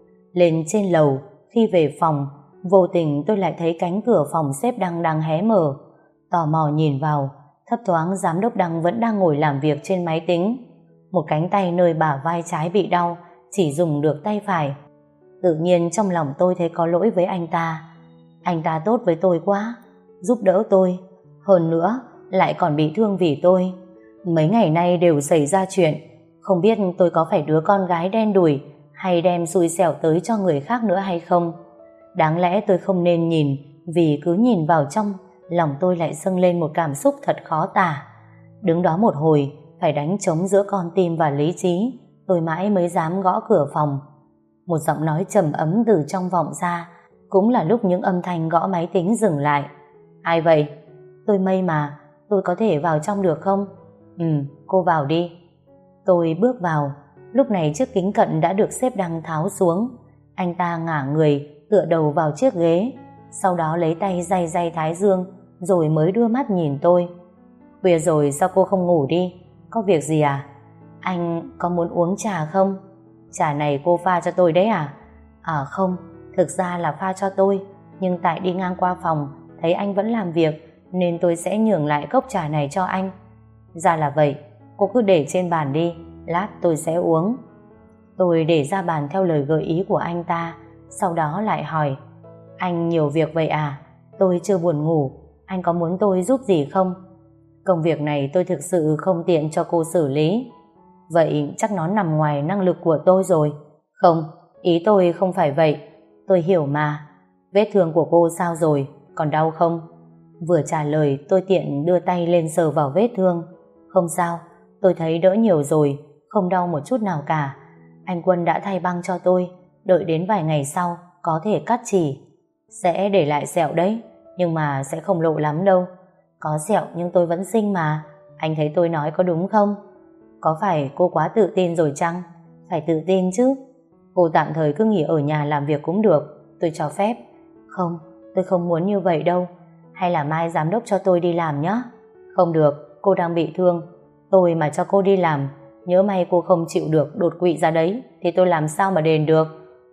Lên trên lầu, khi về phòng, vô tình tôi lại thấy cánh cửa phòng sếp Đăng đang hé mở. Tò mò nhìn vào, thấp thoáng giám đốc Đăng vẫn đang ngồi làm việc trên máy tính. Một cánh tay nơi bả vai trái bị đau, chỉ dùng được tay phải. Tự nhiên trong lòng tôi thấy có lỗi với anh ta. Anh ta tốt với tôi quá, giúp đỡ tôi, hơn nữa lại còn bị thương vì tôi. Mấy ngày nay đều xảy ra chuyện, không biết tôi có phải đứa con gái đen đủi hay đem xui xẻo tới cho người khác nữa hay không. Đáng lẽ tôi không nên nhìn, vì cứ nhìn vào trong, lòng tôi lại dâng lên một cảm xúc thật khó tả. Đứng đó một hồi, phải đánh trống giữa con tim và lý trí, tôi mãi mới dám gõ cửa phòng. Một giọng nói trầm ấm từ trong vọng ra, cũng là lúc những âm thanh gõ máy tính dừng lại. Ai vậy? Tôi Mây mà, tôi có thể vào trong được không? Cô vào đi. Tôi bước vào, lúc này chiếc kính cận đã được sếp Đăng tháo xuống. Anh ta ngả người, tựa đầu vào chiếc ghế, sau đó lấy tay day day thái dương, rồi mới đưa mắt nhìn tôi. Khuya rồi sao cô không ngủ đi? Có việc gì à? Anh có muốn uống trà không? Trà này cô pha cho tôi đấy à? À không, thực ra là pha cho tôi, nhưng tại đi ngang qua phòng thấy anh vẫn làm việc nên tôi sẽ nhường lại cốc trà này cho anh. Ra là vậy, cô cứ để trên bàn đi, lát tôi sẽ uống. Tôi để ra bàn theo lời gợi ý của anh ta, sau đó lại hỏi: Anh nhiều việc vậy à? Tôi chưa buồn ngủ, anh có muốn tôi giúp gì không? Công việc này tôi thực sự không tiện cho cô xử lý. Vậy chắc nó nằm ngoài năng lực của tôi rồi. Không, ý tôi không phải vậy. Tôi hiểu mà. Vết thương của cô sao rồi? Còn đau không? Vừa trả lời tôi tiện đưa tay lên sờ vào vết thương. Không sao, tôi thấy đỡ nhiều rồi, không đau một chút nào cả. Anh Quân đã thay băng cho tôi, đợi đến vài ngày sau có thể cắt chỉ. Sẽ để lại sẹo đấy, nhưng mà sẽ không lộ lắm đâu. Có sẹo nhưng tôi vẫn xinh mà. Anh thấy tôi nói có đúng không? Có phải cô quá tự tin rồi chăng? Phải tự tin chứ. Cô tạm thời cứ nghỉ ở nhà làm việc cũng được, tôi cho phép. Không, tôi không muốn như vậy đâu. Hay là mai giám đốc cho tôi đi làm nhé? Không được, cô đang bị thương. Tôi mà cho cô đi làm, nhỡ may cô không chịu được đột quỵ ra đấy, thì tôi làm sao mà đền được?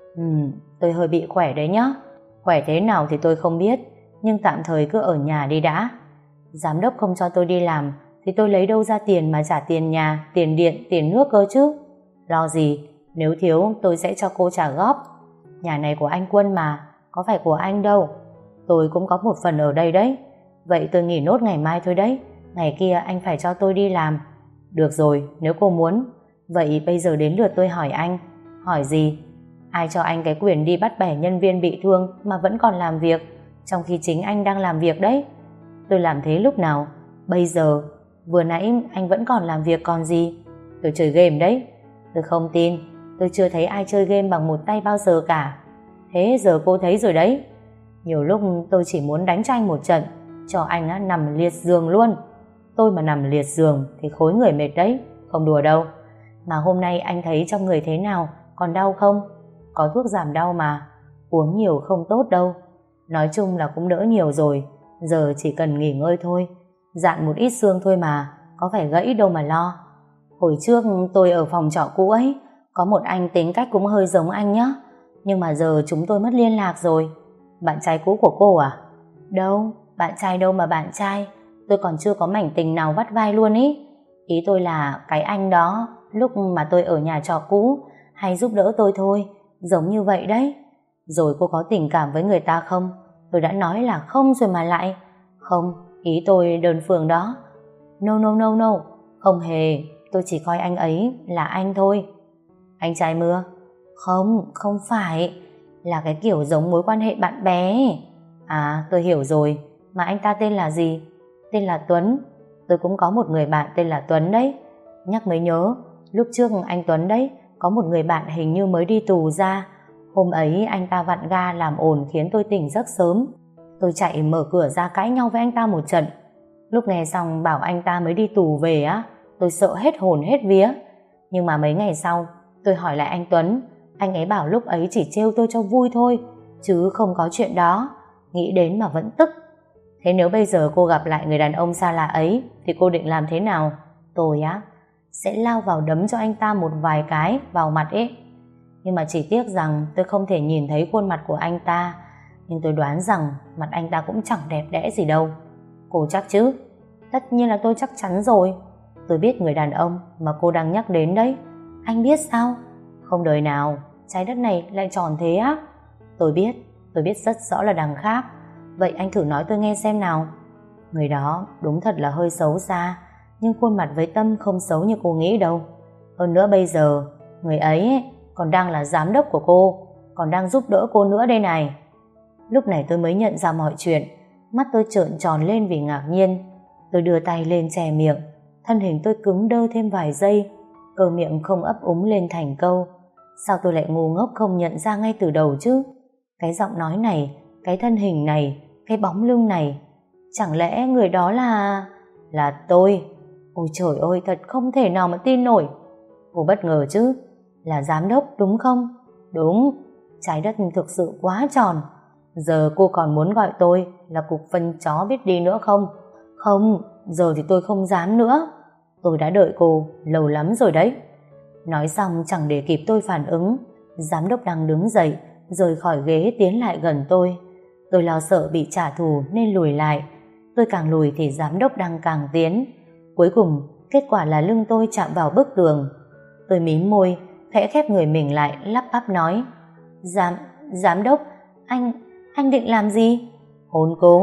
Tôi hơi bị khỏe đấy nhá. Khỏe thế nào thì tôi không biết, nhưng tạm thời cứ ở nhà đi đã. Giám đốc không cho tôi đi làm thì tôi lấy đâu ra tiền mà trả tiền nhà, tiền điện, tiền nước cơ chứ? Lo gì, nếu thiếu tôi sẽ cho cô trả góp. Nhà này của anh Quân mà, có phải của anh đâu. Tôi cũng có một phần ở đây đấy. Vậy tôi nghỉ nốt ngày mai thôi đấy, ngày kia anh phải cho tôi đi làm. Được rồi, nếu cô muốn. Vậy bây giờ đến lượt tôi hỏi anh. Hỏi gì? Ai cho anh cái quyền đi bắt bẻ nhân viên bị thương mà vẫn còn làm việc? trong khi chính anh đang làm việc đấy. Tôi làm thế lúc nào? Bây giờ, vừa nãy anh vẫn còn làm việc còn gì. Tôi chơi game đấy. Tôi không tin, tôi chưa thấy ai chơi game bằng một tay bao giờ cả. Thế giờ cô thấy rồi đấy. Nhiều lúc tôi chỉ muốn đánh cho anh một trận, cho anh nằm liệt giường luôn. Tôi mà nằm liệt giường thì khối người mệt đấy, không đùa đâu. Mà hôm nay anh thấy trong người thế nào, còn đau không? Có thuốc giảm đau mà, uống nhiều không tốt đâu. Nói chung là cũng đỡ nhiều rồi, giờ chỉ cần nghỉ ngơi thôi. Dạn một ít xương thôi mà, có phải gãy đâu mà lo. Hồi trước tôi ở phòng trọ cũ ấy, có một anh tính cách cũng hơi giống anh nhá. Nhưng mà giờ chúng tôi mất liên lạc rồi. Bạn trai cũ của cô à? Đâu, bạn trai đâu mà bạn trai. Tôi còn chưa có mảnh tình nào vắt vai luôn ý. Ý tôi là cái anh đó, lúc mà tôi ở nhà trọ cũ, hay giúp đỡ tôi thôi, giống như vậy đấy. Rồi cô có tình cảm với người ta không? Tôi đã nói là không rồi mà lại. Không, ý tôi đơn phương đó. No no no no, không hề, tôi chỉ coi anh ấy là anh thôi. Anh trai mưa? Không, không phải, là cái kiểu giống mối quan hệ bạn bè. À, tôi hiểu rồi, mà anh ta tên là gì? Tên là Tuấn. Tôi cũng có một người bạn tên là Tuấn đấy. Nhắc mới nhớ, lúc trước anh Tuấn đấy có một người bạn hình như mới đi tù ra. Hôm ấy anh ta vặn ga làm ồn khiến tôi tỉnh giấc sớm. Tôi chạy mở cửa ra cãi nhau với anh ta một trận. Lúc nghe xong bảo anh ta mới đi tù về á, tôi sợ hết hồn hết vía. Nhưng mà mấy ngày sau tôi hỏi lại anh Tuấn, anh ấy bảo lúc ấy chỉ trêu tôi cho vui thôi, chứ không có chuyện đó. Nghĩ đến mà vẫn tức. Thế nếu bây giờ cô gặp lại người đàn ông xa lạ ấy thì cô định làm thế nào? Tôi sẽ lao vào đấm cho anh ta một vài cái vào mặt ấy. Nhưng mà chỉ tiếc rằng tôi không thể nhìn thấy khuôn mặt của anh ta. Nhưng tôi đoán rằng mặt anh ta cũng chẳng đẹp đẽ gì đâu. Cô chắc chứ? Tất nhiên là tôi chắc chắn rồi. Tôi biết người đàn ông mà cô đang nhắc đến đấy. Anh biết sao? Không đời nào trái đất này lại tròn thế á. Tôi biết rất rõ là đằng khác. Vậy anh thử nói tôi nghe xem nào. Người đó đúng thật là hơi xấu xa, nhưng khuôn mặt với tâm không xấu như cô nghĩ đâu. Hơn nữa bây giờ người ấy còn đang là giám đốc của cô, còn đang giúp đỡ cô nữa đây này. Lúc này tôi mới nhận ra mọi chuyện. Mắt tôi trợn tròn lên vì ngạc nhiên. Tôi đưa tay lên che miệng. Thân hình tôi cứng đơ thêm vài giây. Cơ miệng không ấp úng lên thành câu. Sao tôi lại ngu ngốc không nhận ra ngay từ đầu chứ? Cái giọng nói này, cái thân hình này, cái bóng lưng này, chẳng lẽ người đó là tôi? Ôi trời ơi, thật không thể nào mà tin nổi. Cô bất ngờ chứ? Là giám đốc đúng không? Đúng, trái đất thực sự quá tròn. Giờ cô còn muốn gọi tôi là cục phân chó biết đi nữa không? Không, giờ thì tôi không dám nữa. Tôi đã đợi cô lâu lắm rồi đấy. Nói xong chẳng để kịp tôi phản ứng, giám đốc đang đứng dậy, rời khỏi ghế tiến lại gần tôi. Tôi lo sợ bị trả thù nên lùi lại. Tôi càng lùi thì giám đốc đang càng tiến. Cuối cùng, kết quả là lưng tôi chạm vào bức tường. Tôi mím môi, khẽ khép người mình lại, lắp bắp nói: Giám đốc, anh định làm gì? Hôn cô.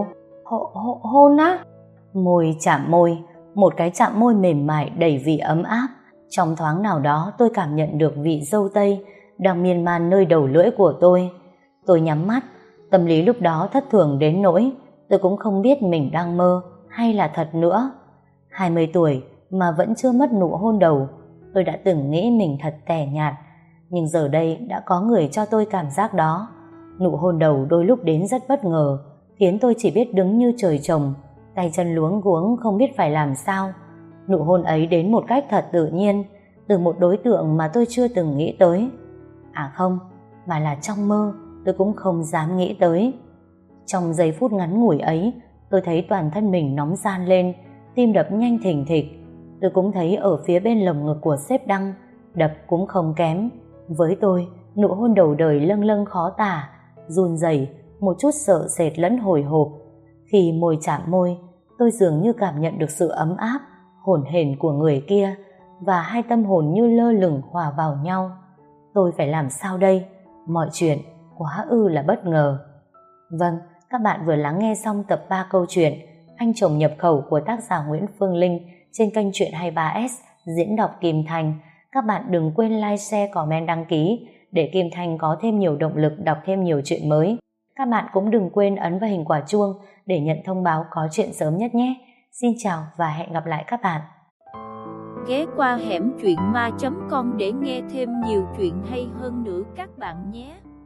Hôn á? Môi chạm môi, một cái chạm môi mềm mại đầy vị ấm áp. Trong thoáng nào đó tôi cảm nhận được vị dâu tây đang miên man nơi đầu lưỡi của tôi. Tôi nhắm mắt, tâm lý lúc đó thất thường đến nỗi tôi cũng không biết mình đang mơ hay là thật nữa. 20 tuổi mà vẫn chưa mất nụ hôn đầu. Tôi đã từng nghĩ mình thật tẻ nhạt, nhưng giờ đây đã có người cho tôi cảm giác đó. Nụ hôn đầu đôi lúc đến rất bất ngờ, khiến tôi chỉ biết đứng như trời trồng, tay chân luống cuống không biết phải làm sao. Nụ hôn ấy đến một cách thật tự nhiên, từ một đối tượng mà tôi chưa từng nghĩ tới. À không, mà là trong mơ tôi cũng không dám nghĩ tới. Trong giây phút ngắn ngủi ấy, tôi thấy toàn thân mình nóng ran lên, tim đập nhanh thình thịch. Tôi cũng thấy ở phía bên lồng ngực của sếp Đăng đập cũng không kém. Với tôi, nụ hôn đầu đời lâng lâng khó tả, run rẩy, một chút sợ sệt lẫn hồi hộp. Khi môi chạm môi, tôi dường như cảm nhận được sự ấm áp, hổn hển của người kia, và hai tâm hồn như lơ lửng hòa vào nhau. Tôi phải làm sao đây? Mọi chuyện quá là bất ngờ. Vâng, các bạn vừa lắng nghe xong tập 3 câu chuyện Anh chồng nhập khẩu của tác giả Nguyễn Phương Linh trên kênh Chuyện 23S diễn đọc Kim Thành. Các bạn đừng quên like, share, comment, đăng ký để Kim Thành có thêm nhiều động lực đọc thêm nhiều chuyện mới. Các bạn cũng đừng quên ấn vào hình quả chuông để nhận thông báo có chuyện sớm nhất nhé. Xin chào và hẹn gặp lại các bạn. Ghé qua hẻm truyện ma.com để nghe thêm nhiều chuyện hay hơn nữa các bạn nhé.